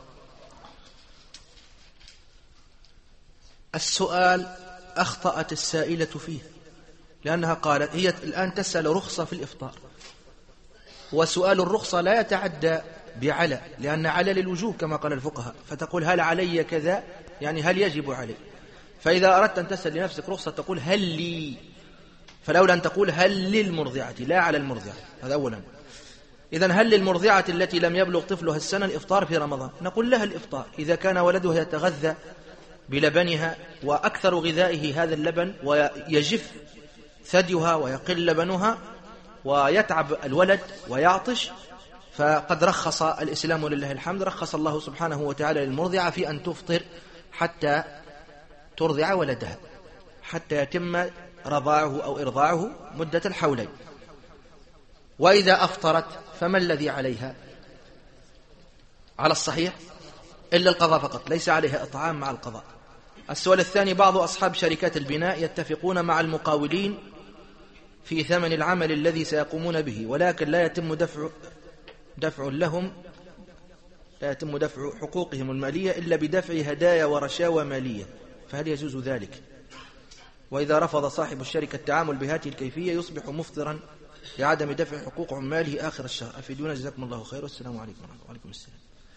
السؤال أخطأت السائلة فيه، لأنها قالت هي الآن تسأل رخصة في الإفطار، وسؤال الرخصة لا يتعدى بعلى، لأن على للوجوب كما قال الفقهاء، فتقول هل علي كذا، يعني هل يجب علي. فإذا أردت أن تسأل لنفسك رخصة تقول هل لي، فلولا أن تقول هل للمرضعة لا على المرضعة. هذا أولا. إذن هل للمرضعة التي لم يبلغ طفلها السنة الإفطار في رمضان؟ نقول لها الإفطار إذا كان ولدها يتغذى بلبنها وأكثر غذائه هذا اللبن، ويجف ثديها ويقل لبنها ويتعب الولد ويعطش، فقد رخص الإسلام ولله الحمد، رخص الله سبحانه وتعالى للمرضعة في أن تفطر حتى ترضع ولدها، حتى يتم رضاعه أو إرضاعه مدة الحولين. وإذا أفطرت فما الذي عليها؟ على الصحيح إلا القضاء فقط، ليس عليها إطعام مع القضاء. السؤال الثاني: بعض أصحاب شركات البناء يتفقون مع المقاولين في ثمن العمل الذي سيقومون به، ولكن لا يتم دفع حقوقهم المالية إلا بدفع هدايا ورشاوى مالية، فهل يجوز ذلك؟ وإذا رفض صاحب الشركة التعامل بهذه الكيفية يصبح مفطرا لعدم دفع حقوق عماله آخر الشهر. أفيدونا جزاكم الله خير، والسلام عليكم ورحمة الله. وعليكم السلام.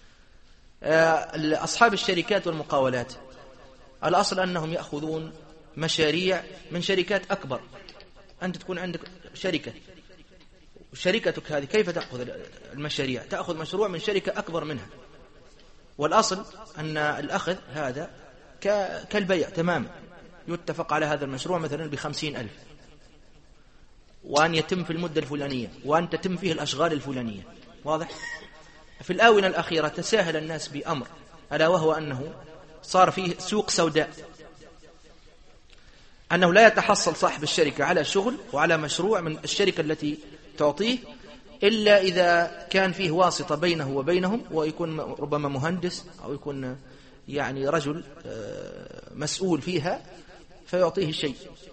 أصحاب الشركات والمقاولات الأصل أنهم يأخذون مشاريع من شركات أكبر. أنت تكون عندك شركة، شركتك هذه كيف تأخذ المشاريع؟ تأخذ مشروع من شركة أكبر منها، والأصل أن الأخذ هذا كالبيع تماما، يتفق على هذا المشروع مثلا ب50,000، وأن يتم في المدة الفلانية، وأن تتم فيه الأشغال الفلانية. واضح؟ في الآونة الأخيرة تساهل الناس بأمر، ألا وهو أنه صار فيه سوق سوداء، أنه لا يتحصل صاحب الشركة على شغل وعلى مشروع من الشركة التي تعطيه إلا إذا كان فيه واسطة بينه وبينهم، ويكون ربما مهندس أو يكون يعني رجل مسؤول فيها فيعطيه الشيء.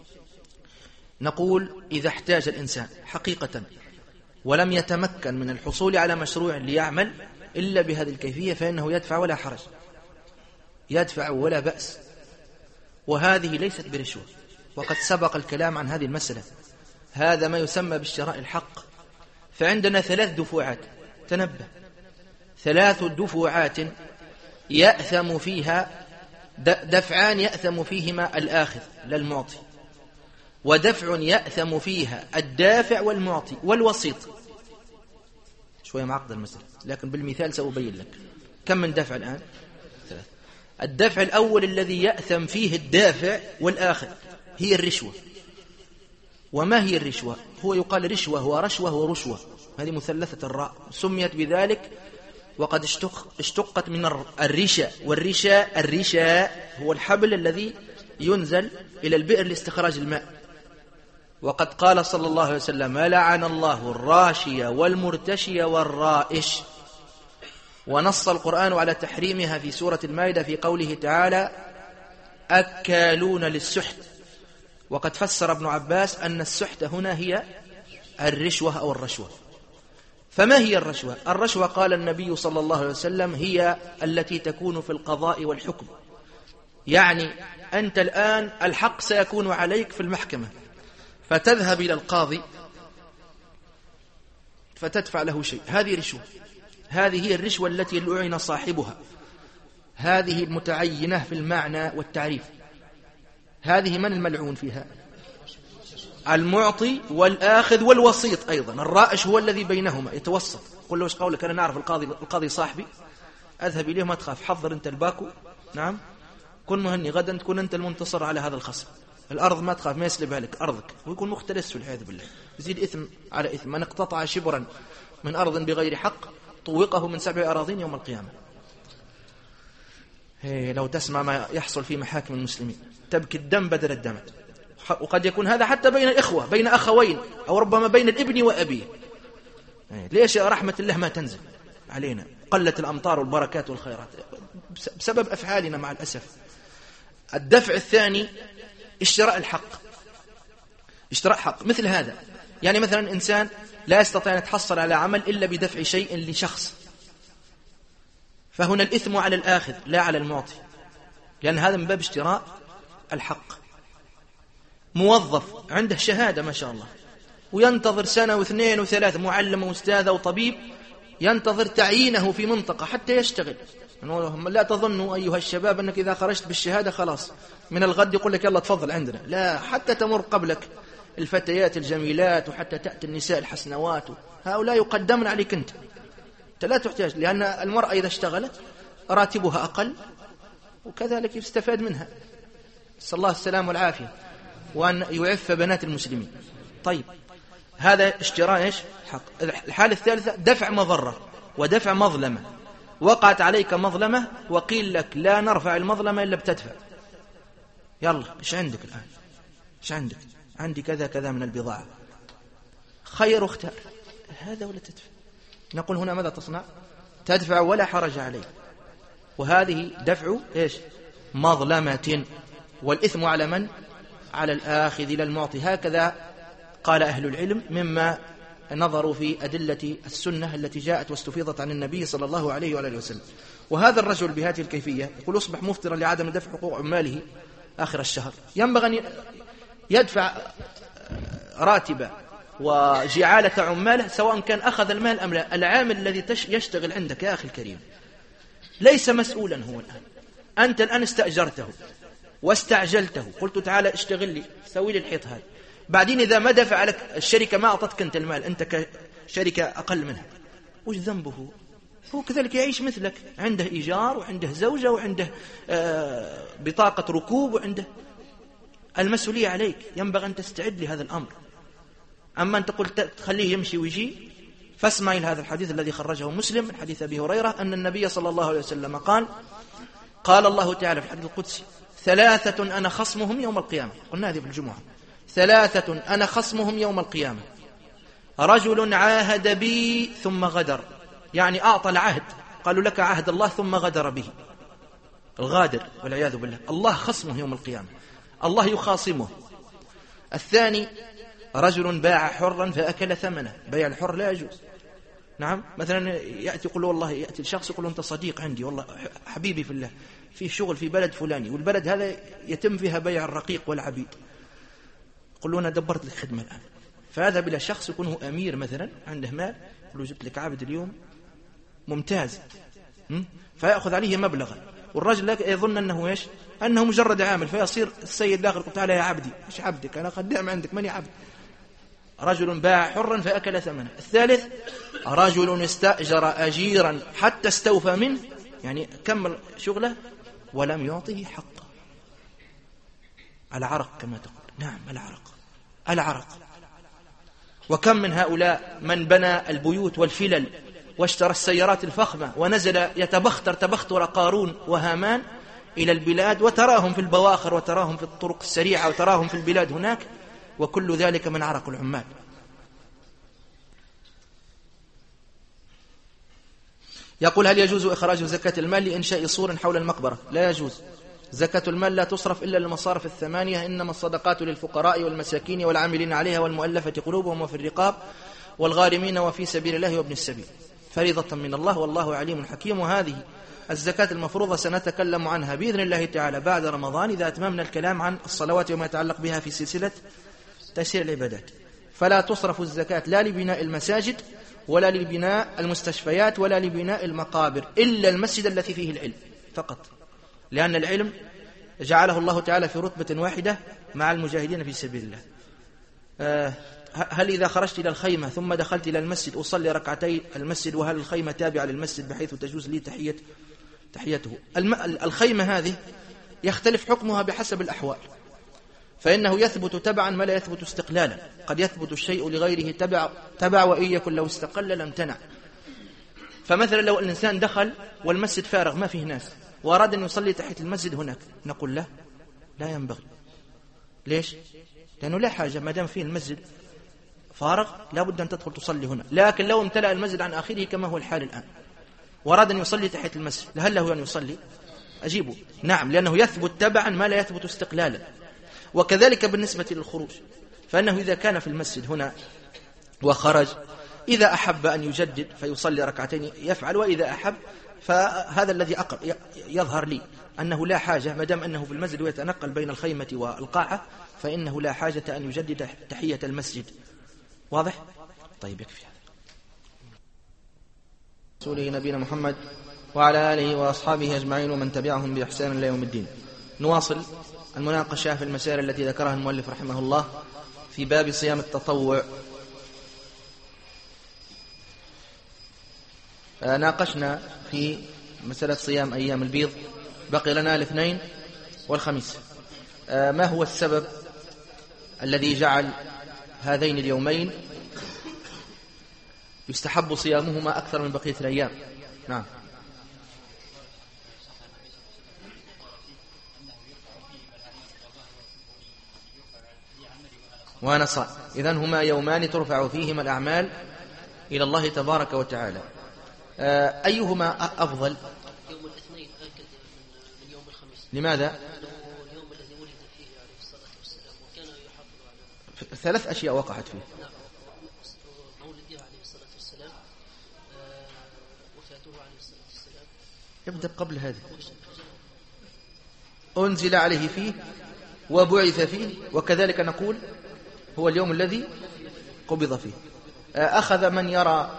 نقول إذا احتاج الإنسان حقيقة ولم يتمكن من الحصول على مشروع ليعمل إلا بهذه الكيفية فإنه يدفع ولا حرج، يدفع ولا بأس، وهذه ليست برشوة، وقد سبق الكلام عن هذه المسألة. هذا ما يسمى بالشراء الحق. فعندنا 3 دفوعات، تنبه، 3 دفوعات يأثم فيها دفعان يأثم فيهما الآخذ لا المعطي، ودفع يأثم فيها الدافع والمعطي والوسيط. شوية معقد المسألة، لكن بالمثال سأبين لك. كم من دفع الآن؟ 3. الدفع الأول الذي يأثم فيه الدافع والآخذ هي الرشوة. وما هي الرشوة؟ هو يقال رشوة ورشوة ورشوة، هذه مثلثة الراء، سميت بذلك وقد اشتقت من الرشاء، والرشاء الرشاء هو الحبل الذي ينزل إلى البئر لاستخراج الماء. وقد قال صلى الله عليه وسلم: لعن الله الراشية والمرتشية والرائش. ونص القرآن على تحريمها في سورة المائدة في قوله تعالى: أكالون للسحت. وقد فسر ابن عباس أن السحت هنا هي الرشوة أو الرشوة. فما هي الرشوة؟ الرشوة قال النبي صلى الله عليه وسلم هي التي تكون في القضاء والحكم، يعني أنت الآن الحق سيكون عليك في المحكمة، فتذهب إلى القاضي فتدفع له شيء، هذه رشوة. هذه هي الرشوة التي لعن صاحبها، هذه المتعينة في المعنى والتعريف. هذه من الملعون فيها؟ المعطي والآخذ والوسيط أيضا. الرائش هو الذي بينهما يتوسط. قل له ايش قولك؟ أنا نعرف القاضي صاحبي، أذهب إليه ما تخاف، حضر أنت الباكو، نعم، كن مهني، غدا تكون أنت المنتصر على هذا الخصم، الأرض ما تخاف، ما يسلبها لك أرضك، ويكون مختلس والعياذ بالله، يزيد إثم على إثم. من اقتطع شبرا من أرض بغير حق طوقه من 7 أراضين يوم القيامة. لو تسمع ما يحصل في محاكم المسلمين تبكي الدم بدل الدم. وقد يكون هذا حتى بين الإخوة، بين أخوين، أو ربما بين الابن وأبيه. ليش يا رحمة الله ما تنزل علينا؟ قلت الأمطار والبركات والخيرات بسبب أفعالنا مع الأسف. الدفع الثاني اشتراء الحق. اشتراء حق مثل هذا، يعني مثلا إنسان لا يستطيع أن يتحصل على عمل إلا بدفع شيء لشخص، فهنا الإثم على الآخذ لا على المعطي، لأن هذا من باب اشتراء الحق. موظف عنده شهادة ما شاء الله وينتظر 1 و2 و3، معلم وأستاذ وطبيب، ينتظر تعيينه في منطقة حتى يشتغل. لا تظنوا أيها الشباب أنك إذا خرجت بالشهادة خلاص من الغد يقول لك يلا تفضل عندنا، لا، حتى تمر قبلك الفتيات الجميلات، وحتى تأتي النساء الحسنوات، هؤلاء يقدمن عليك أنت لا تحتاج، لأن المرأة إذا اشتغلت راتبها أقل وكذلك يستفاد منها. نسأل الله السلام والعافية، وأن يعف بنات المسلمين. طيب، هذا اشتراء إيش؟ حق. الحالة الثالثة دفع مضرة ودفع مظلمة. وقعت عليك مظلمة وقيل لك لا نرفع المظلمة إلا بتدفع. يلا إيش عندك الآن؟ إيش عندك؟ عندي كذا كذا من البضاعة، خير اختار هذا ولا تدفع. نقول هنا ماذا تصنع؟ تدفع ولا حرج عليك. وهذه دفع إيش؟ مظلمة. والإثم على من؟ على الآخذ إلى المعطي. هكذا قال أهل العلم مما نظروا في أدلة السنة التي جاءت واستفيضت عن النبي صلى الله عليه وآله وسلم. وهذا الرجل بهذه الكيفية يقول أصبح مفطرا لعدم دفع حقوق عماله آخر الشهر، ينبغي أن يدفع راتبه وجعالة عماله سواء كان أخذ المال أم لا. العامل الذي يشتغل عندك يا أخي الكريم ليس مسؤولا هو الآن. أنت الآن استأجرته واستعجلته، قلت تعالى اشتغل لي سوي لي الحيط هذا، بعدين إذا ما دفع لك الشركة ما أعطتك أنت المال، أنت كشركة أقل منها، وش ذنبه؟ هو كذلك يعيش مثلك، عنده إيجار وعنده زوجة وعنده بطاقة ركوب وعنده المسؤولية عليك. ينبغي أن تستعد لهذا الأمر. أما أن تقول تخليه يمشي ويجي، فاسمعي لهذا الحديث الذي خرجه مسلم من حديث أبي هريرة أن النبي صلى الله عليه وسلم قال الله تعالى في الحديث القدسي: 3 أنا خصمهم يوم القيامة. قلنا هذه في الجمعة. 3 أنا خصمهم يوم القيامة: رجل عاهد بي ثم غدر، يعني أعطى العهد، قالوا لك عهد الله ثم غدر به، الغادر والعياذ بالله، الله خصمه يوم القيامة، الله يخاصمه. الثاني رجل باع حرا فأكل ثمنه، بيع الحر لا يجوز. نعم، مثلا يأتي يقول والله، يأتي الشخص يقول أنت صديق عندي والله حبيبي في الله، في شغل في بلد فلاني، والبلد هذا يتم فيها بيع الرقيق والعبيد، يقولون أنا دبرت لك خدمة الآن. فهذا بلا شخص يكون هو أمير مثلا عنده مال، يقول جبت لك عبد اليوم ممتاز، فيأخذ عليه مبلغا، والرجل يظن أنه إيش؟ أنه مجرد عامل، فيصير السيد الآخر يقول تعالى يا عبدي، إيش عبدك؟ أنا خدام عندك، ماني عبد. رجل باع حرا فأكل ثمنه. الثالث رجل استأجر أجيرا حتى استوفى منه، يعني كمل شغله ولم يعطه حقه. العرق كما تقول. نعم، العرق. وكم من هؤلاء من بنى البيوت والفلل واشترى السيارات الفخمة ونزل يتبختر تبختر قارون وهامان إلى البلاد، وتراهم في البواخر وتراهم في الطرق السريعة وتراهم في البلاد هناك، وكل ذلك من عرق العمال. يقول: هل يجوز إخراج زكاة المال لإنشاء سور حول المقبرة؟ لا يجوز. زكاة المال لا تصرف إلا للمصارف 8، إنما الصدقات للفقراء والمساكين والعاملين عليها والمؤلفة قلوبهم وفي الرقاب والغارمين وفي سبيل الله وابن السبيل، فريضة من الله والله عليم حكيم. وهذه الزكاة المفروضة سنتكلم عنها بإذن الله تعالى بعد رمضان إذا أتممنا الكلام عن الصلوات وما يتعلق بها في سلسلة تيسير العبادات. فلا تصرف الزكاة لا لبناء المساجد ولا لبناء المستشفيات ولا لبناء المقابر إلا المسجد الذي فيه العلم فقط، لأن العلم جعله الله تعالى في رتبة واحدة مع المجاهدين في سبيل الله. هل إذا خرجت إلى الخيمة ثم دخلت إلى المسجد أصلي ركعتي المسجد، وهل الخيمة تابعة للمسجد بحيث تجوز لي تحيته؟ الخيمة هذه يختلف حكمها بحسب الأحوال، فإنه يثبت تبعا ما لا يثبت استقلالا. قد يثبت الشيء لغيره تبع وإن يكن لو استقل لم تنع. فمثلا لو الإنسان دخل والمسجد فارغ ما فيه ناس وأراد أن يصلي تحت المسجد هناك، نقول له لا ينبغي. ليش؟ لأنه لا حاجة، ما دام فيه المسجد فارغ لا بد أن تدخل تصلي هنا. لكن لو امتلأ المسجد عن آخره كما هو الحال الآن وأراد أن يصلي تحت المسجد، هل له أن يصلي؟ أجيبه نعم، لأنه يثبت تبعا ما لا يثبت استقلالا. وكذلك بالنسبة للخروج، فإنه إذا كان في المسجد هنا وخرج إذا أحب أن يجدد فيصلي ركعتين يفعل، وإذا أحب فهذا الذي يظهر لي أنه لا حاجة، ما دام أنه في المسجد ويتنقل بين الخيمة والقاعة فإنه لا حاجة أن يجدد تحية المسجد. واضح؟ طيب يكفي هذا. رسوله نبينا محمد وعلى آله وأصحابه أجمعين ومن تبعهم بإحسان إلى يوم الدين. نواصل المناقشة في المسائل التي ذكرها المؤلف رحمه الله في باب صيام التطوع. ناقشنا في مسألة صيام أيام البيض، بقي لنا الاثنين والخميس. ما هو السبب الذي جعل هذين اليومين يستحب صيامهما أكثر من بقية الأيام؟ نعم. وأنا صائم، إذن هما يومان ترفع فيهما الأعمال إلى الله تبارك وتعالى. أيهما أفضل؟ يوم الاثنين أكد من يوم الخميس. لماذا؟ اليوم الذي ولد فيه عليه الصلاة والسلام وكان يحافظ على 3 أشياء وقعت فيه. نعم، مولده عليه الصلاة والسلام، وفاته عليه الصلاة والسلام. يبدأ قبل هذه، أنزل عليه فيه وبعث فيه، وكذلك نقول هو اليوم الذي قبض فيه. أخذ من يرى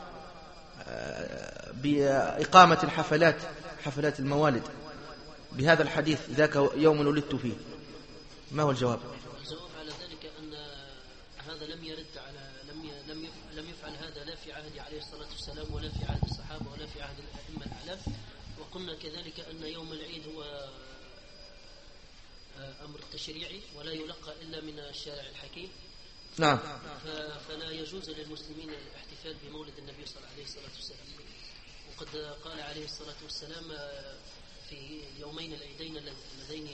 بإقامة حفلات الموالد بهذا الحديث ذاك يوم ولدت فيه، ما هو الجواب؟ الجواب على ذلك أن هذا لم يرد على لم يفعل هذا لا في عهد عليه الصلاة والسلام ولا في عهد الصحابة ولا في عهد الأئمة الأعلام. وقلنا كذلك أن يوم العيد هو أمر تشريعي ولا يلقى إلا من الشارع الحكيم. نعم. فلا يجوز للمسلمين الاحتفال بمولد النبي صلى الله عليه والسلام. وقد قال عليه الصلاة والسلام في اليومين العيدين اللذين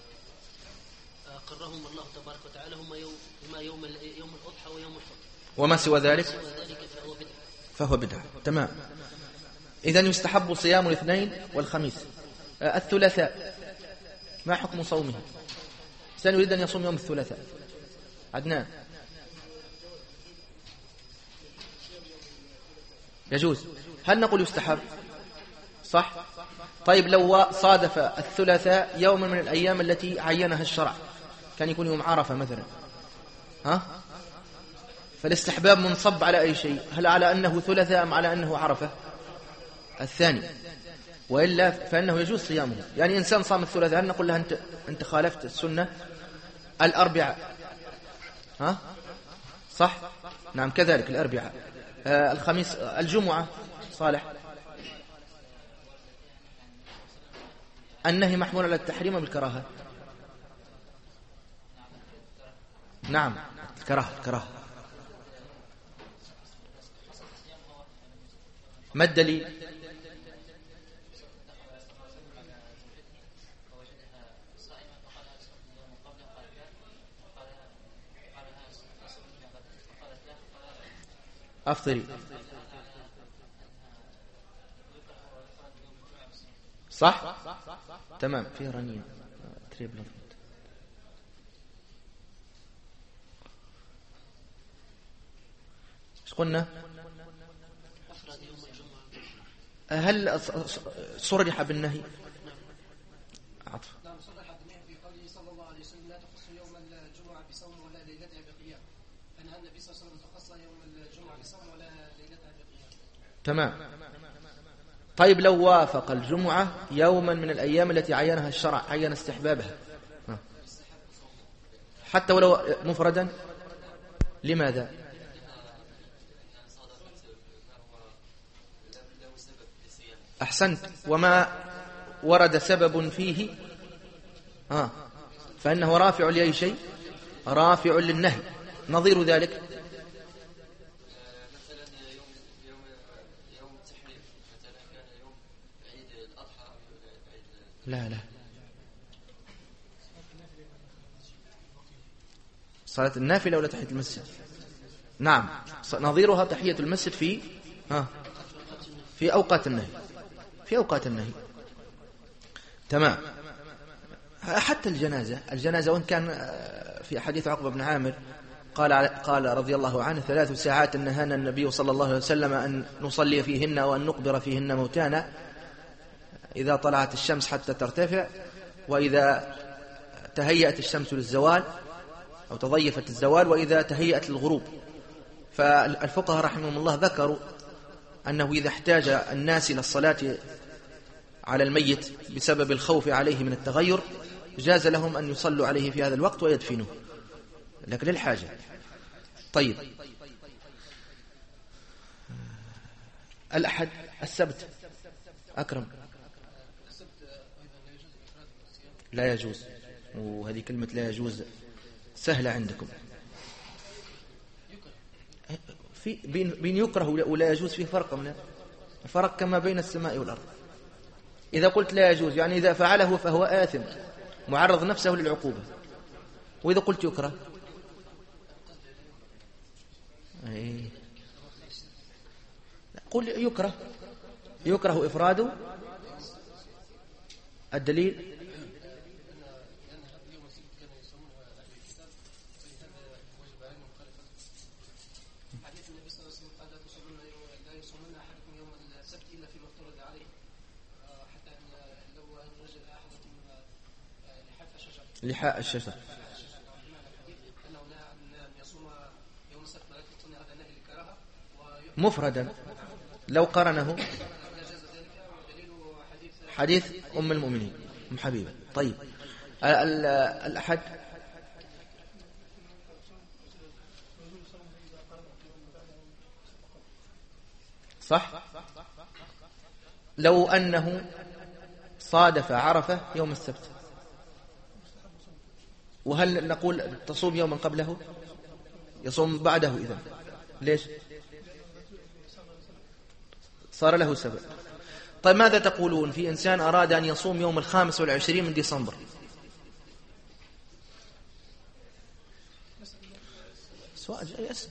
أقرهم الله تبارك وتعالى هما يوم الأضحى ويوم الفطر، وما سوى ذلك فهو بدعة. تمام. إذن يستحب صيام الاثنين والخميس. الثلاثاء ما حكم صومه؟ سنريد أن يصوم يوم الثلاثاء. عدنان يجوز. هل نقول يستحب؟ صح؟ طيب لو صادف الثلاثاء يوم من الأيام التي عينها الشرع، كان يكون يوم عرفة مثلا، فالاستحباب منصب على أي شيء؟ هل على أنه ثلاثاء أم على أنه عرفة؟ الثاني، وإلا فإنه يجوز صيامه. يعني إنسان صام الثلاثاء هل نقول له أنت خالفت السنة؟ الأربعاء صح؟ نعم كذلك الأربعاء. الخميس، الجمعة صالح. النهي محمول على التحريم بالكراهة. نعم الكراهة. ما الدليل؟ أفطري. صح؟ تمام. فيه رنين تريب لفظ. ايش قلنا؟ هل صرح بالنهي؟ عطف. نعم صرح بالنهي في قوله صلى الله عليه وسلم لا تخص يوم الجمعة بصوم ولا ليلتها بقيام. أنها النبي صلى الله عليه وسلم تخص يوم الجمعة بصوم ولا ليلتها بقيام. تمام. طيب لو وافق الجمعة يوما من الأيام التي عينها الشرع، عين استحبابها حتى ولو مفردا، لماذا؟ أحسنت. وما ورد سبب فيه فإنه رافع لأي شيء، رافع للنهي. نظير ذلك مثلا يوم التحريم، مثلا كان يوم عيد الأضحى، لا صلاة النافلة ولا تحية المسجد؟ نعم، نظيرها تحية المسجد في أوقات النهي، في أوقات النهي. تمام. حتى الجنازة وإن كان في حديث عقبة بن عامر قال رضي الله عنه: 3 ساعات نهانا النبي صلى الله عليه وسلم أن نصلي فيهن وأن نقبر فيهن موتانا، إذا طلعت الشمس حتى ترتفع، وإذا تهيأت الشمس للزوال أو تضيفت الزوال، وإذا تهيأت للغروب. فالفقهاء رحمهم الله ذكروا أنه إذا احتاج الناس إلى الصلاة على الميت بسبب الخوف عليه من التغير جاز لهم أن يصلوا عليه في هذا الوقت ويدفنوه، لكن للحاجة. طيب، الأحد، السبت، أكرم. لا يجوز، وهذه كلمة لا يجوز سهلة عندكم. في بين يكره ولا يجوز فيه فرق كما بين السماء والأرض. إذا قلت لا يجوز يعني إذا فعله فهو آثم معرض نفسه للعقوبة، وإذا قلت يكره قل يكره إفراده. الدليل لحاء الشجر. مفردا لو قرنه حديث أم المؤمنين أم حبيبة. طيب، الأحد صح. لو أنه صادف عرفة يوم السبت، وهل نقول تصوم يوما قبله؟ يصوم بعده إذن. ليش؟ صار له سبب. طيب، ماذا تقولون في إنسان أراد أن يصوم يوم 25 من ديسمبر؟ سؤال جاي أسأل.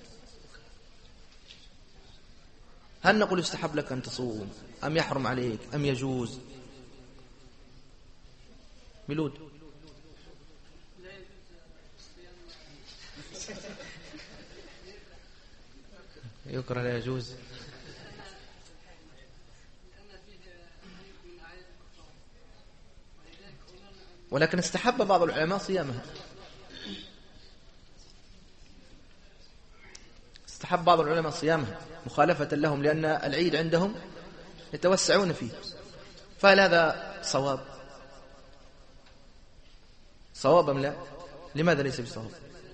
هل نقول يستحب لك أن تصوم أم يحرم عليك أم يجوز؟ ميلود. يكره لا يجوز. ولكن استحب بعض العلماء صيامها. استحب بعض العلماء صيامها مخالفة لهم، لأن العيد عندهم يتوسعون فيه. فهل هذا صواب أم لا؟ لماذا ليس بصواب؟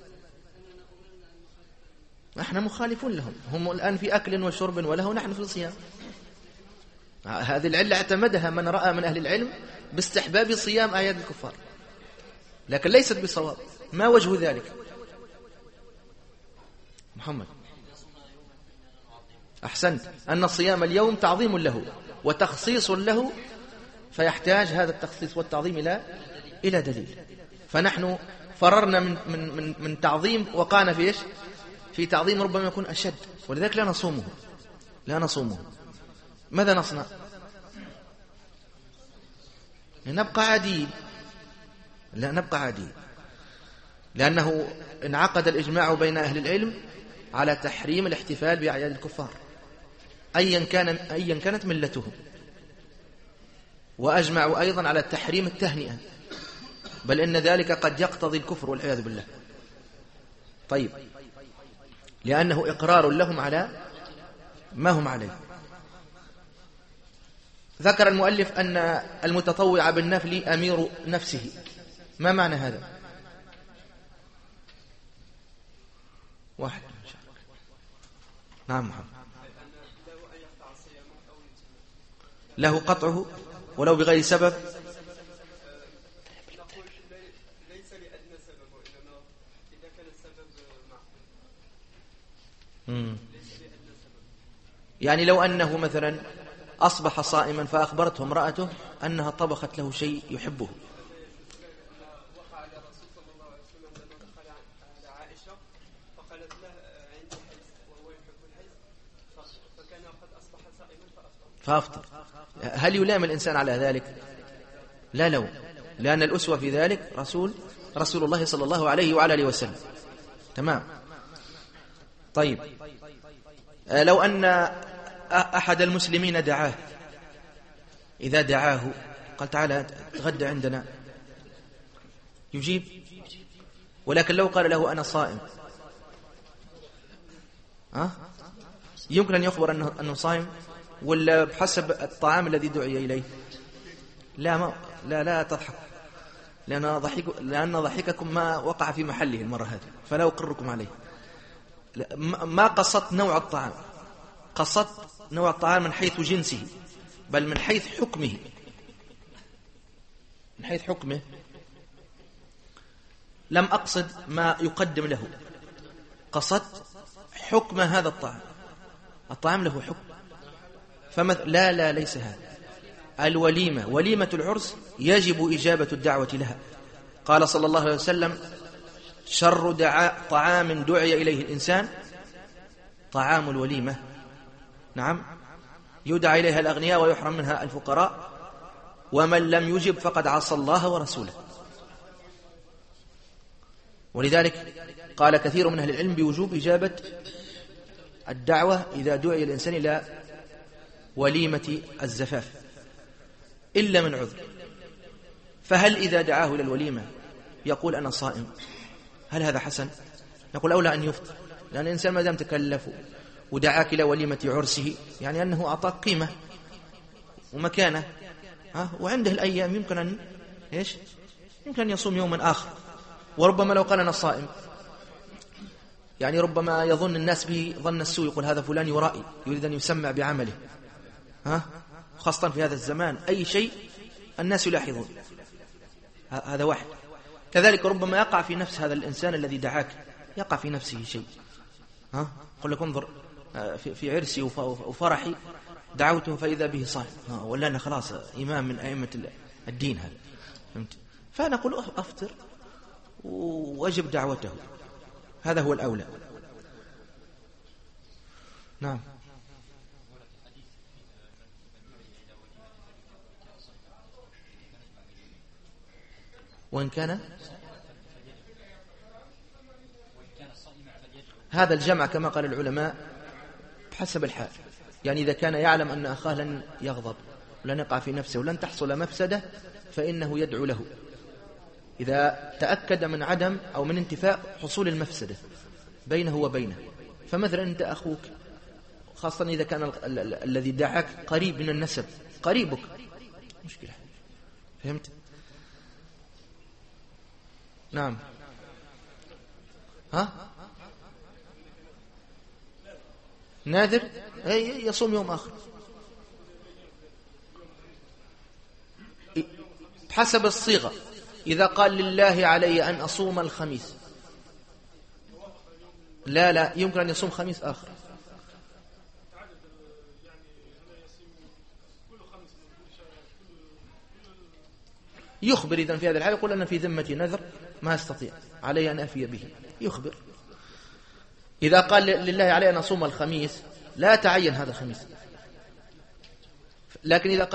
نحن مخالفون لهم، هم الآن في أكل وشرب وله، نحن في صيام. هذه العلة اعتمدها من رأى من أهل العلم باستحباب صيام أعياد الكفار، لكن ليست بصواب. ما وجه ذلك؟ محمد. أحسنت، أن الصيام اليوم تعظيم له وتخصيص له، فيحتاج هذا التخصيص والتعظيم إلى دليل. فنحن فررنا من تعظيم وقعنا في إيش؟ في تعظيم ربما يكون أشد، ولذلك لا نصومه. ماذا نصنع؟ نبقى عاديين. لا نبقى عاديين، لأنه انعقد الإجماع بين أهل العلم على تحريم الاحتفال بأعياد الكفار أيا كانت ملتهم، وأجمعوا أيضا على تحريم التهنئة، بل إن ذلك قد يقتضي الكفر والعياذ بالله. طيب، لأنه إقرار لهم على ما هم عليه. ذكر المؤلف أن المتطوع بالنفل أمير نفسه. ما معنى هذا؟ واحد. نعم محمد. له قطعه ولو بغير سبب. نقول ليس لأدنى سبب، وإنما إذا كان السبب معقول. ليس لأدنى سبب. يعني لو أنه مثلا أصبح صائما فأخبرته امرأته أنها طبخت له شيء يحبه. وقع على الرسول صلى الله عليه وسلم لما دخل على عائشة فقالت له عندي حيض وهو يحب الحيض، فكان قد أصبح صائما فأفطر. هل يلام الإنسان على ذلك؟ لا لو، لأن الأسوة في ذلك رسول الله صلى الله عليه وعلى آله وسلم. تمام. طيب، لو أن أحد المسلمين دعاه، إذا دعاه قال تعالى تغدى عندنا، يجيب. ولكن لو قال له أنا صائم، يمكن أن يخبر أنه صائم ولا بحسب الطعام الذي دعي إليه؟ لا تضحك، لأن ضحككم ما وقع في محله المرة هذه، فلا أقركم عليه. ما قصدت نوع الطعام، قصدت نوع الطعام من حيث جنسه، بل من حيث حكمه. من حيث حكمه لم أقصد ما يقدم له، قصدت حكم هذا الطعام. الطعام له حكم. لا ليس هذا. الوليمة، وليمة العرس يجب إجابة الدعوة لها. قال صلى الله عليه وسلم: شر طعام دعي إليه الإنسان طعام الوليمة. نعم، يدعى إليها الأغنياء ويحرم منها الفقراء، ومن لم يجب فقد عصى الله ورسوله. ولذلك قال كثير من أهل العلم بوجوب إجابة الدعوة إذا دعي الإنسان إلى وليمة الزفاف إلا من عذر. فهل إذا دعاه إلى الوليمة يقول أنا صائم، هل هذا حسن؟ نقول أولى أن يفطر، لأن الإنسان ما دام تكلف ودعاك إلى وليمة عرسه يعني أنه أعطاك قيمة ومكانة، وعنده الأيام يمكن أن يمكن أن يصوم يوما آخر. وربما لو قال أنا صائم يعني ربما يظن الناس به ظن السوء، يقول هذا فلان يرائي، يريد أن يسمع بعمله. خاصة في هذا الزمان أي شيء الناس يلاحظون. هذا واحد. كذلك ربما يقع في نفس هذا الإنسان الذي دعاك، يقع في نفسه شيء. قل لك انظر في عرسي وفرحي دعوته فإذا به صائم، ولا أنا خلاص إمام من أئمة الدين هذا. فهمت؟ فنقول أفطر وأجب دعوته، هذا هو الأولى. نعم. وإن كان هذا الجمع كما قال العلماء بحسب الحال. يعني إذا كان يعلم أن أخاه لن يغضب ولن يقع في نفسه ولن تحصل مفسدة فإنه يدعو له، إذا تأكد من عدم أو من انتفاء حصول المفسدة بينه وبينه. فمثلا أنت أخوك، خاصة إذا كان الذي دعاك قريب من النسب، قريبك، مشكلة. فهمت؟ نعم. ناذر يصوم يوم آخر بحسب الصيغة. إذا قال لله علي أن أصوم الخميس، لا يمكن أن يصوم خميس آخر. يخبر إذن في هذا الحال، يقول أنا في ذمتي نذر ما أستطيع علي أن أفي به، يخبر. إذا قال لله علي أن أصوم الخميس لا تعين هذا الخميس، لكن إذا قال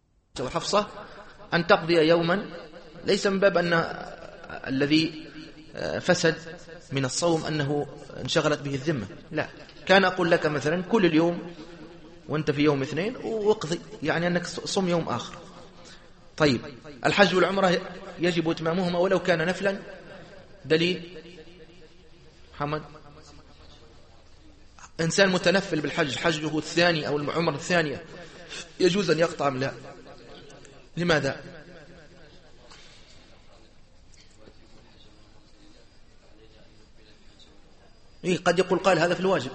وحفصة أن تقضي يوما، ليس من باب أن الذي فسد من الصوم أنه انشغلت به الذمة، لا، كان أقول لك مثلا كل اليوم وأنت في يوم اثنين واقضي، يعني أنك صم يوم آخر. طيب الحج والعمرة يجب إتمامهما ولو كان نفلا، دليل محمد؟ إنسان متنفل بالحج، حجه الثاني أو العمرة الثانية يجوز أن يقطع أم لا؟ لماذا؟ إيه قد يقول قال هذا في الواجب.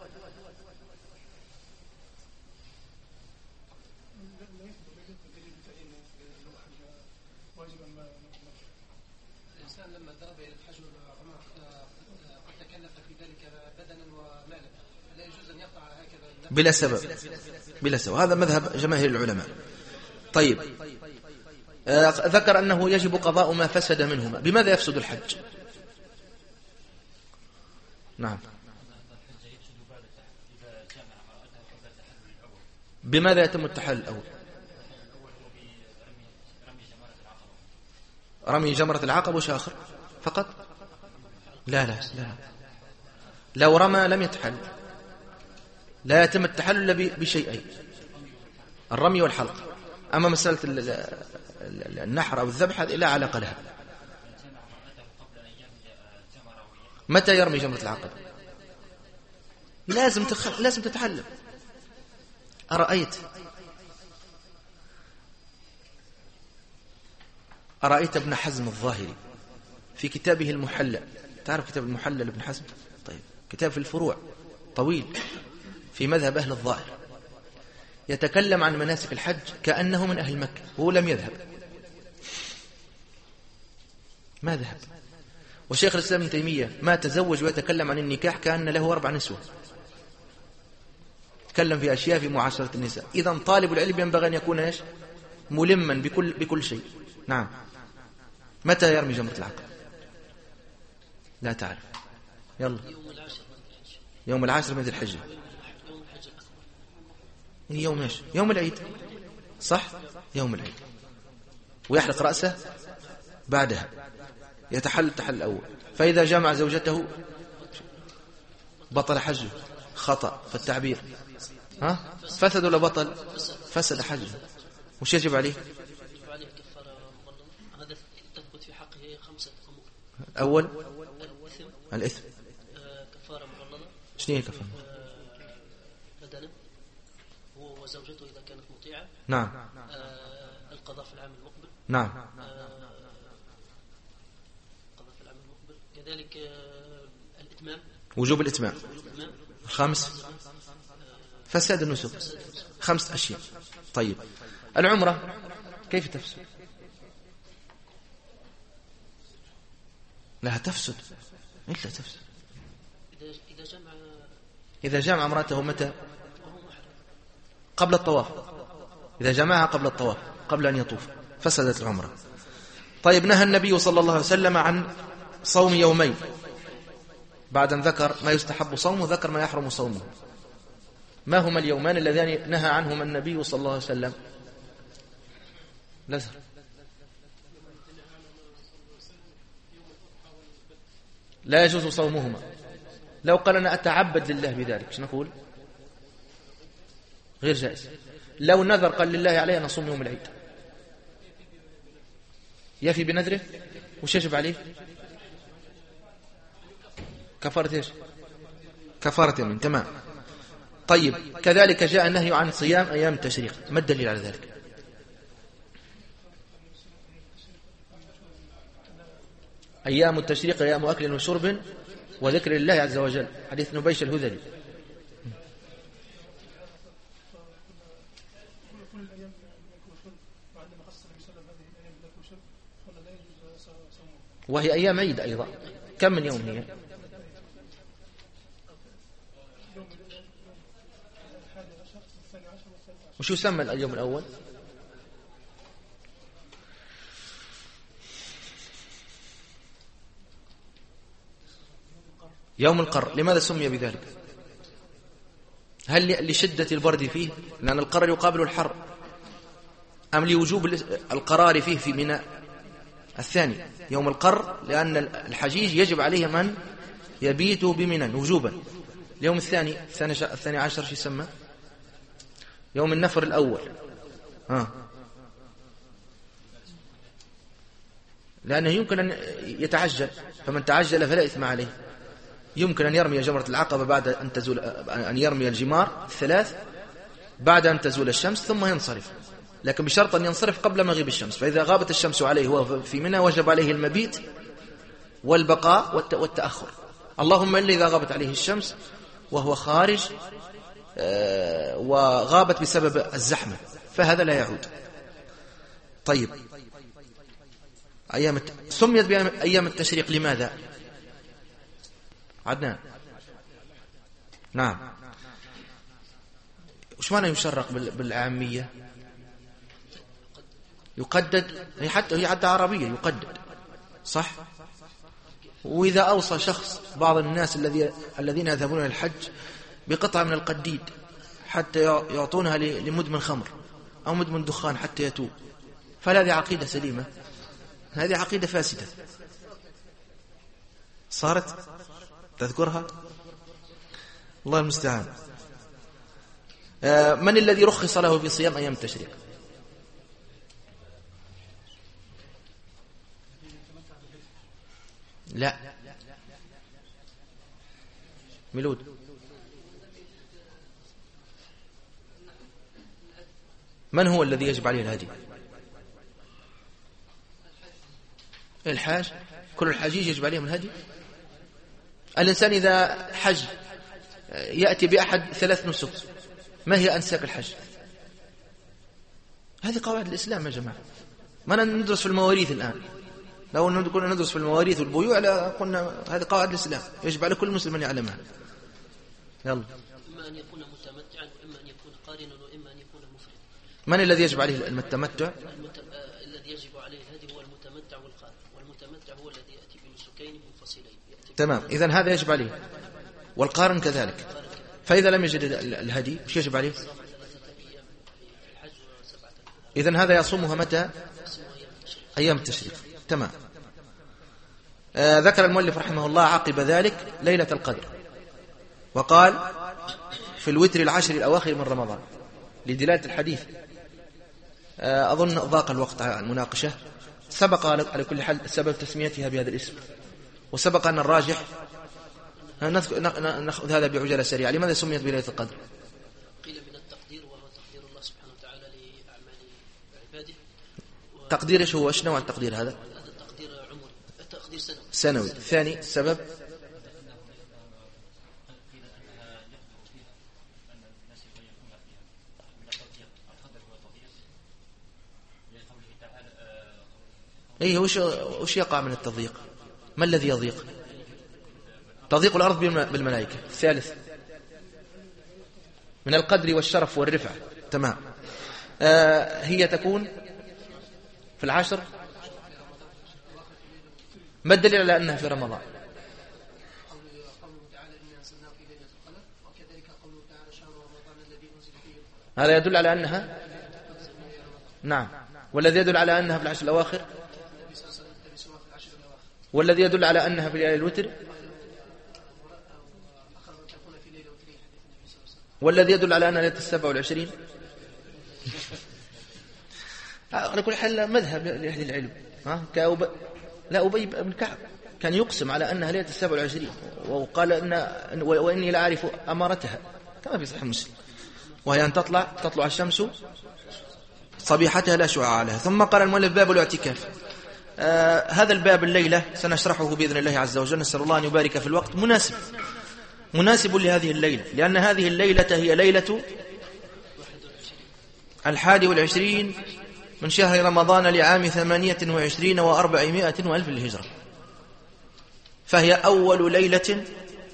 الإنسان لما ذهب إلى الحج والعمرة قد تكلف في ذلك بدنا ومالا، لا يجوز أن يقطع هكذا بلا سبب، بلا سبب، هذا مذهب جماهير العلماء. طيب ذكر أنه يجب قضاء ما فسد منهما. بماذا يفسد الحج؟ نعم، بماذا يتم التحلل الأول؟ رمي جمرة العقبة وش آخر فقط؟ لا لا لا، لو رمى لم يتحلل، لا يتم التحلل إلا بشيئين، الرمي والحلق. أما مسألة النحر أو الذبح هذه لا علاقة لها. متى يرمي جمرة العقبة؟ لازم تتحلل. أرأيت ابن حزم الظاهري في كتابه المحلى، تعرف كتاب المحلى لابن حزم؟ طيب كتاب في الفروع طويل في مذهب أهل الظاهر، يتكلم عن مناسك الحج كأنه من أهل مكة، وهو لم يذهب، ما ذهب. وشيخ الإسلام ابن تيمية ما تزوج ويتكلم عن النكاح كأن له 4 نسوة، تكلم في أشياء في معاشرة النساء. إذن طالب العلم ينبغي أن يكون إيش؟ ملما بكل شيء. نعم. متى يرمي جمرة العقبة؟ لا تعرف؟ يلا. يوم العاشر من ذي الحجة. يوم ايش؟ يوم العيد، صح؟ يوم العيد. ويحلق رأسه بعدها، يتحل التحل الأول. فإذا جمع زوجته بطل حجه. خطأ في التعبير. ها؟ فسد ولا بطل؟ فسد حجه. وش يجب عليه؟ يجب عليه كفارة مغلظة. هذا تثبت في حقه 5 أمور. أول الإثم. كفارة مغلظة. شنو هي كفارة؟ بدنه هو وزوجته إذا كانت مطيعة. نعم. القضاء في العام المقبل. نعم. القضاء في العام المقبل. كذلك الإتمام. وجوب الإتمام. 5 فساد النسك. 5 أشياء. طيب العمرة كيف تفسد؟ لا تفسد، إلا تفسد إذا جمع امرأته متى؟ قبل الطواف. إذا جمعها قبل الطواف، قبل أن يطوف، فسدت العمرة. طيب نهى النبي صلى الله عليه وسلم عن صوم يومين، بعد أن ذكر ما يستحب صومه ذكر ما يحرم صومه. ما هما اليومان اللذان نهى عنهما النبي صلى الله عليه وسلم؟ لزر. لا يجوز صومهما. لو قال أنا أتعبد لله بذلك ايش نقول؟ غير جائز. لو نذر قال لله عليه أن أصوم يوم العيد، يفي بنذره. وش يجب عليه؟ كفارة ايش؟ كفارة يمين. تمام. طيب كذلك جاء النهي عن صيام أيام التشريق، ما الدليل على ذلك؟ أيام التشريق أيام أكل وشرب وذكر الله عز وجل، حديث نبيش الهذلي. وهي أيام عيد أيضا. كم من يوم هي؟ وش يسمى اليوم الأول؟ يوم القر. لماذا سمي بذلك؟ هل لشدة البرد فيه لأن القر يقابل الحر، أم لوجوب القرار فيه في منى؟ الثاني يوم القر، لأن الحجيج يجب عليه من يبيت بمنى وجوبا. اليوم الثاني عشر شو يسمى؟ يوم النفر الأول. لأنه يمكن أن يتعجل، فمن تعجل فلا إثم عليه. يمكن أن يرمي جمرة العقبة بعد أن يرمي الجمار الثلاث بعد أن تزول الشمس ثم ينصرف، لكن بشرط أن ينصرف قبل مغيب الشمس. فإذا غابت الشمس عليه وهو في منى وجب عليه المبيت والبقاء والتأخر. اللهم إلا إذا غابت عليه الشمس وهو خارج وغابت بسبب الزحمة، فهذا لا يعود. طيب، سميت بأيام التشريق لماذا؟ عدنان. نعم. وش معنى يشرق بالعامية؟ يقدد، هي حتى عربية يقدد، صح؟ وإذا أوصى شخص بعض الناس الذين يذهبون إلى الحج بقطعة من القديد حتى يعطونها لمدمن خمر أو مدمن دخان حتى يتوب، فهذه عقيدة سليمة؟ هذه عقيدة فاسدة صارت، تذكرها؟ الله المستعان. من الذي رخص له في صيام أيام التشريق؟ لا، ميلود. من هو الذي يجب عليه الهدي؟ الحاج. كل الحاجيج يجب عليهم الهدي. الإنسان إذا حج يأتي بأحد 3 نسك. ما هي أنساك الحج؟ هذه قواعد الإسلام يا جماعة. ما ندرس في المواريث الآن. لو كنا ندرس في المواريث والبيوع قلنا هذه قواعد الإسلام يجب على كل مسلم أن يعلمها. يلا. إما أن يكون متمتعا وإما أن يكون قارنا وإما أن يكون مفردا. من الذي يجب عليه التمتع؟ الذي يجب عليه الهدي هو المتمتع والقارن، والمتمتع هو الذي يأتي بنسكين منفصلين. تمام، إذن هذا يجب عليه، والقارن كذلك. فإذا لم يجد الهدي وش يجب عليه؟ إذن هذا يصومها متى؟ أيام التشريق. تمام. ذكر المؤلف رحمه الله عقب ذلك ليلة القدر، وقال في الوتر العشر الأواخر من رمضان لدلالة الحديث. أظن ضاق الوقت على المناقشة. سبق على كل حال سبب تسميتها بهذا الاسم، وسبق أن الراجح نأخذ هذا بعجالة سريعة. لماذا سميت بليلة القدر؟ قيل من التقدير، وهو تقدير الله سبحانه وتعالى لأعمال عباده. تقدير ايش هو؟ ايش نوع التقدير هذا؟ هذا تقدير عمري، تقدير سنوي. ثاني السبب ايه وش يقع من التضييق؟ ما الذي يضيق؟ تضيق الأرض بالملائكة. الثالث من القدر والشرف والرفعة. تمام. هي تكون في العشر. ما الدليل على أنها في رمضان؟ هذا يدل على أنها، نعم. والذي يدل على أنها في العشر الأواخر، والذي يدل على أنها في ليالي الوتر، والذي يدل على أنها ليلة 27. على كل حال مذهب لأهل العلم. لا، أبي بن كعب كان يقسم على أنها ليلة 27 وقال وإني لا أعرف أمارتها كما في صحيح مسلم، وهي أن تطلع الشمس صبيحتها لا شعاع لها. ثم قال المؤلف باب الاعتكاف. هذا الباب الليلة سنشرحه بإذن الله عز وجل. نسأل الله أن يبارك في الوقت. مناسب لهذه الليلة، لأن هذه الليلة هي ليلة 21 من شهر رمضان لعام 28 و400 وألف للهجرة، فهي أول ليلة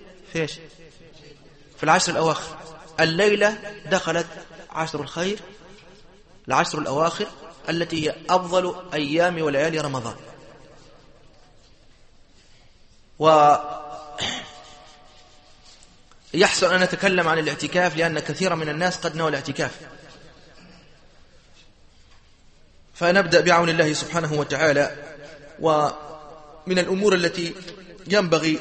في العشر الأواخر. الليلة دخلت عشر الخير، العشر الأواخر التي هي أفضل أيام وليالي رمضان. ويحسن أن نتكلم عن الاعتكاف لأن كثيرا من الناس قد نوى الاعتكاف. فنبدأ بعون الله سبحانه وتعالى ومن الأمور التي ينبغي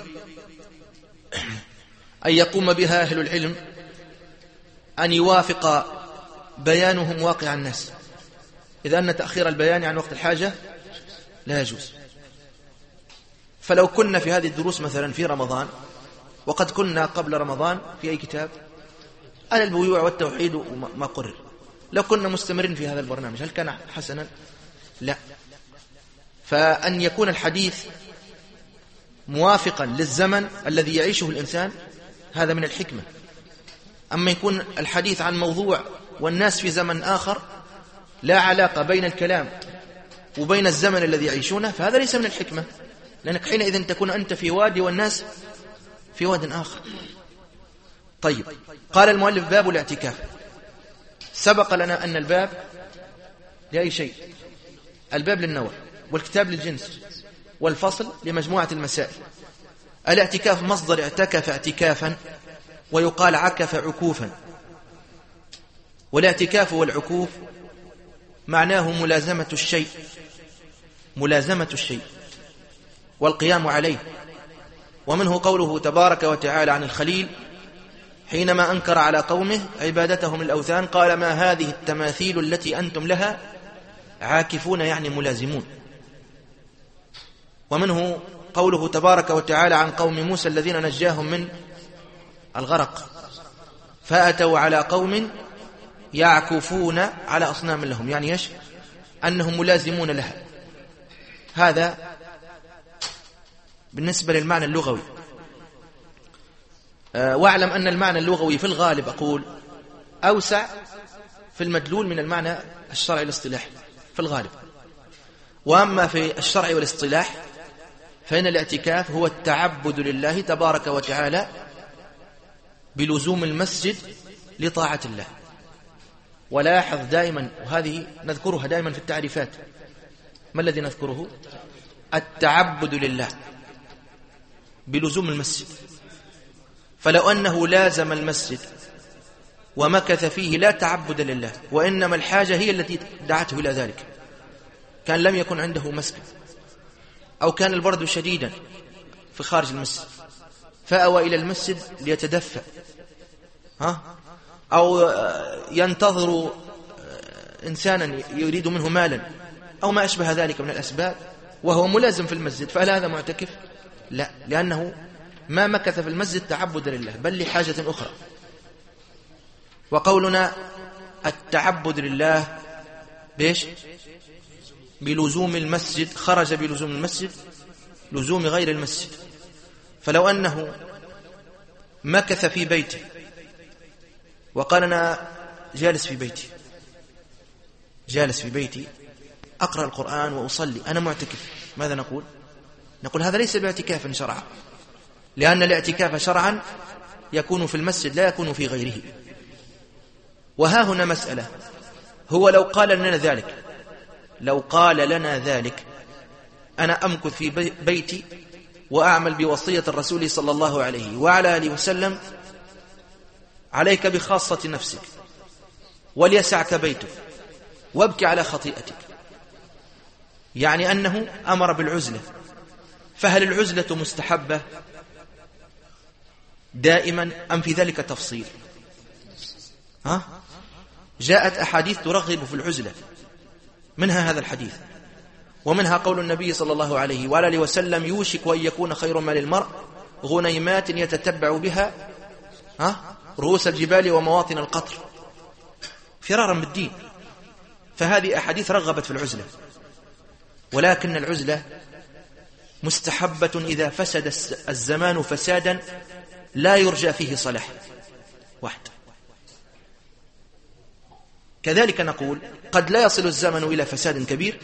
أن يقوم بها أهل العلم أن يوافق بيانهم واقع الناس، إذا أن تأخير البيان عن وقت الحاجة لا يجوز. فلو كنا في هذه الدروس مثلا في رمضان، وقد كنا قبل رمضان في أي كتاب على البيوع والتوحيد وما قرر، لو كنا مستمرين في هذا البرنامج هل كان حسنا؟ لا. فأن يكون الحديث موافقا للزمن الذي يعيشه الإنسان هذا من الحكمة. أما يكون الحديث عن موضوع والناس في زمن آخر لا علاقة بين الكلام وبين الزمن الذي يعيشونه، فهذا ليس من الحكمة، لأنك حينئذ تكون أنت في وادي والناس في واد آخر. طيب، قال المؤلف باب الاعتكاف. سبق لنا أن الباب لأي شيء؟ الباب للنوع، والكتاب للجنس، والفصل لمجموعة المسائل. الاعتكاف مصدر اعتكف اعتكافا، ويقال عكف عكوفا. والاعتكاف والعكوف معناه ملازمة الشيء والقيام عليه. ومنه قوله تبارك وتعالى عن الخليل حينما أنكر على قومه عبادتهم الأوثان قال ما هذه التماثيل التي أنتم لها عاكفون، يعني ملازمون. ومنه قوله تبارك وتعالى عن قوم موسى الذين نجاهم من الغرق فأتوا على قوم يعكفون على أصنام لهم، يعني إيش؟ أنهم ملازمون لها. هذا بالنسبة للمعنى اللغوي. واعلم أن المعنى اللغوي في الغالب أقول أوسع في المدلول من المعنى الشرعي الاصطلاحي في الغالب. وأما في الشرع والاصطلاح فإن الاعتكاف هو التعبد لله تبارك وتعالى بلزوم المسجد لطاعة الله. ولاحظ دائما، وهذه نذكرها دائما في التعريفات، ما الذي نذكره؟ التعبد لله بلزوم المسجد. فلو أنه لازم المسجد ومكث فيه لا تعبد لله، وإنما الحاجة هي التي دعته إلى ذلك، كان لم يكن عنده مسكن، أو كان البرد شديدا في خارج المسجد فأوى إلى المسجد ليتدفأ، أو ينتظر إنسانا يريد منه مالا أو ما أشبه ذلك من الأسباب وهو ملازم في المسجد، فهل هذا معتكف؟ لا، لأنه ما مكث في المسجد تعبد لله بل لحاجة أخرى. وقولنا التعبد لله بيش؟ بلزوم المسجد، خرج بلزوم المسجد لزوم غير المسجد. فلو أنه مكث في بيته وقال أنا جالس في بيتي أقرأ القرآن وأصلي، أنا معتكف، ماذا نقول؟ نقول هذا ليس باعتكاف شرعا، لأن الاعتكاف شرعا يكون في المسجد لا يكون في غيره. وها هنا مسألة، هو لو قال لنا ذلك أنا أمكث في بيتي وأعمل بوصية الرسول صلى الله عليه وعلى آله وسلم عليك بخاصة نفسك وليسعك بيتك وابكي على خطيئتك، يعني أنه أمر بالعزلة. فهل العزلة مستحبة دائما أم في ذلك تفصيل؟ جاءت أحاديث ترغب في العزلة، منها هذا الحديث، ومنها قول النبي صلى الله عليه وعلى آله وسلم يوشك أن يكون خير ما للمرء غنيمات يتتبع بها رؤوس الجبال ومواطن القطر فرارا بالدين. فهذه أحاديث رغبت في العزلة، ولكن العزلة مستحبة إذا فسد الزمان فسادا لا يرجى فيه صلاح واحد. كذلك نقول قد لا يصل الزمن إلى فساد كبير،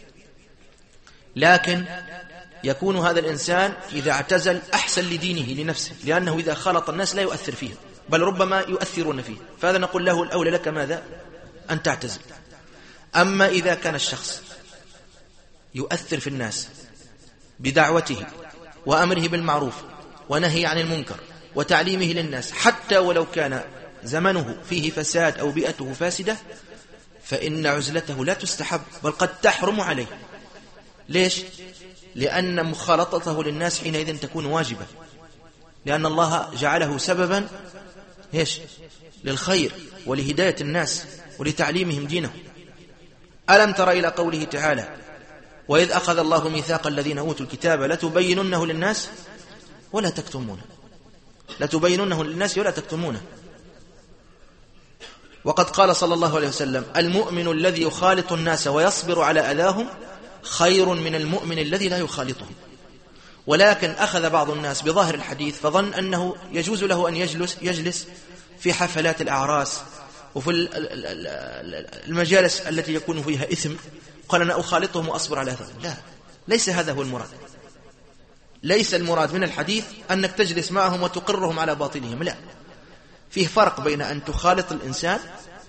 لكن يكون هذا الإنسان إذا اعتزل أحسن لدينه لنفسه، لأنه إذا خلط الناس لا يؤثر فيه بل ربما يؤثرون فيه، فهذا نقول له الأولى لك ماذا؟ أن تعتزل. أما إذا كان الشخص يؤثر في الناس بدعوته وأمره بالمعروف ونهي عن المنكر وتعليمه للناس، حتى ولو كان زمنه فيه فساد أو بيئته فاسدة، فإن عزلته لا تستحب بل قد تحرم عليه، ليش؟ لأن مخالطته للناس حينئذ تكون واجبة، لأن الله جعله سببا إيش؟ للخير ولهداية الناس ولتعليمهم دينه. ألم تر إلى قوله تعالى: وإذ أخذ الله ميثاق الذين أوتوا الكتاب لتبيننه للناس ولا تكتمونه، لتبيننه للناس ولا تكتمونه. وقد قال صلى الله عليه وسلم: المؤمن الذي يخالط الناس ويصبر على أذاهم خير من المؤمن الذي لا يخالطهم. ولكن أخذ بعض الناس بظاهر الحديث فظن أنه يجوز له أن يجلس في حفلات الأعراس وفي المجالس التي يكون فيها إثم، قال أنا أخالطهم وأصبر على أذاهم. لا، ليس هذا هو المراد. ليس المراد من الحديث أنك تجلس معهم وتقرهم على باطلهم، لا. فيه فرق بين أن تخالط الإنسان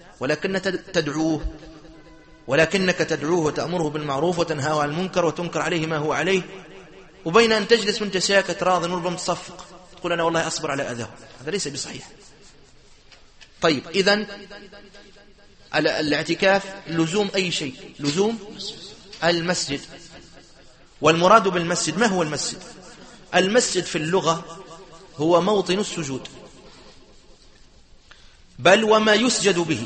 ولكنك تدعوه وتأمره بالمعروف وتنهاه عن المنكر وتنكر عليه ما هو عليه، وبين أن تجلس وانت ساكت راض وربما تصفق تقول أنا والله أصبر على أذاه. هذا ليس بصحيح. طيب، إذن الاعتكاف لزوم أي شيء؟ لزوم المسجد. والمراد بالمسجد، ما هو المسجد؟ المسجد في اللغة هو موطن السجود، بل وما يسجد به.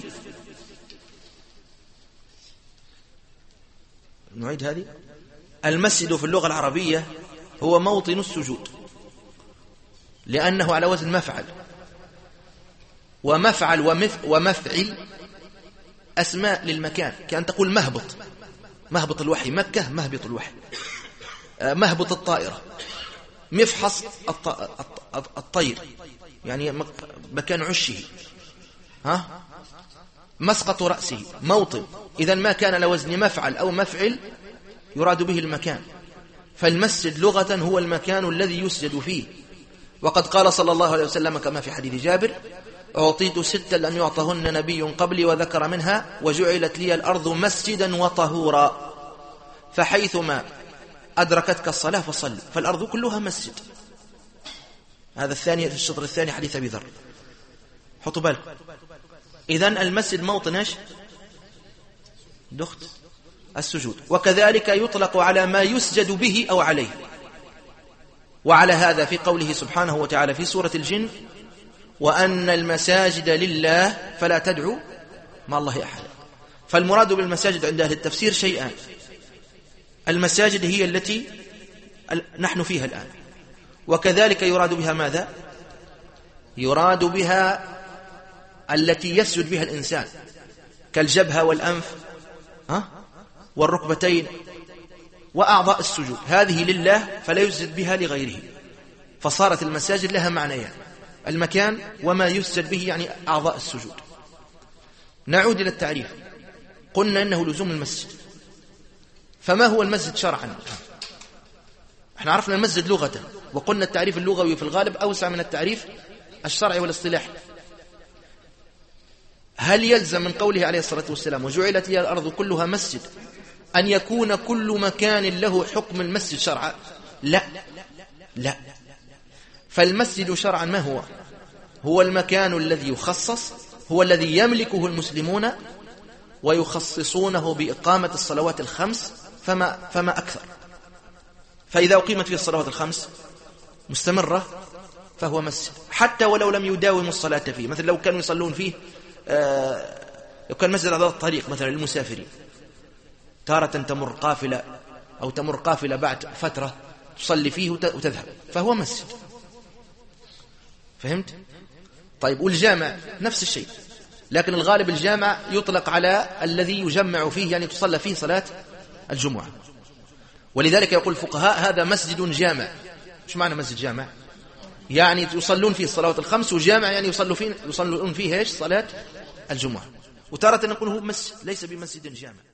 نعيد هذه. المسجد في اللغة العربية هو موطن السجود، لأنه على وزن مفعل، ومفعل ومفعل أسماء للمكان، كأن تقول مهبط الوحي، مكة مهبط الوحي، مهبط الطائرة، مفحص الطير يعني مكان عشه، مسقط رأسه، موطن. إذن ما كان على وزن مفعل أو مفعل يراد به المكان. فالمسجد لغة هو المكان الذي يسجد فيه. وقد قال صلى الله عليه وسلم كما في حديث جابر: أعطيت 6 لم يعطهن نبي قبلي، وذكر منها: وجعلت لي الأرض مسجدا وطهورا، فحيثما أدركتك الصلاة فصل. فالأرض كلها مسجد. هذا الثاني في الشطر الثاني حديث أبي ذر، حطوا بالك. إذن المسجد موطن ايش؟ دخت السجود. وكذلك يطلق على ما يسجد به أو عليه. وعلى هذا في قوله سبحانه وتعالى في سورة الجن: وأن المساجد لله فلا تدعوا مع الله أحدا. فالمراد بالمساجد عند أهل التفسير شيئان: المساجد هي التي نحن فيها الآن، وكذلك يراد بها ماذا؟ يراد بها التي يسجد بها الإنسان، كالجبهة والأنف والركبتين وأعضاء السجود، هذه لله فلا يسجد بها لغيره. فصارت المساجد لها معنيان: المكان وما يسجد به، يعني أعضاء السجود. نعود إلى التعريف. قلنا إنه لزوم المسجد. فما هو المسجد شرعا؟ احنا عرفنا المسجد لغة، وقلنا التعريف اللغوي في الغالب أوسع من التعريف الشرعي والاصطلاحي. هل يلزم من قوله عليه الصلاة والسلام: وجعلت لي الأرض كلها مسجد، أن يكون كل مكان له حكم المسجد شرعا؟ لا. فالمسجد شرعا ما هو؟ هو المكان الذي يخصص، هو الذي يملكه المسلمون ويخصصونه بإقامة الصلوات الخمس فما أكثر. فإذا أقيمت فيه الصلوات الخمس مستمرة فهو مسجد، حتى ولو لم يداوموا الصلاة فيه. مثل لو كانوا يصلون فيه، لو كان مسجد على الطريق مثلا للمسافرين، تارة تمر قافلة أو تمر قافلة بعد فترة تصلي فيه وتذهب، فهو مسجد. فهمت؟ طيب، والجامع نفس الشيء، لكن الغالب الجامع يطلق على الذي يجمع فيه، يعني تصلى فيه صلاة الجمعة. ولذلك يقول الفقهاء: هذا مسجد جامع. مش معنى مسجد جامع؟ يعني يصلون فيه الصلوات الخمس، وجامع يعني يصلون فيه ايش؟ صلاة الجمعة. وتارة نقول هو مسجد ليس بمسجد جامع.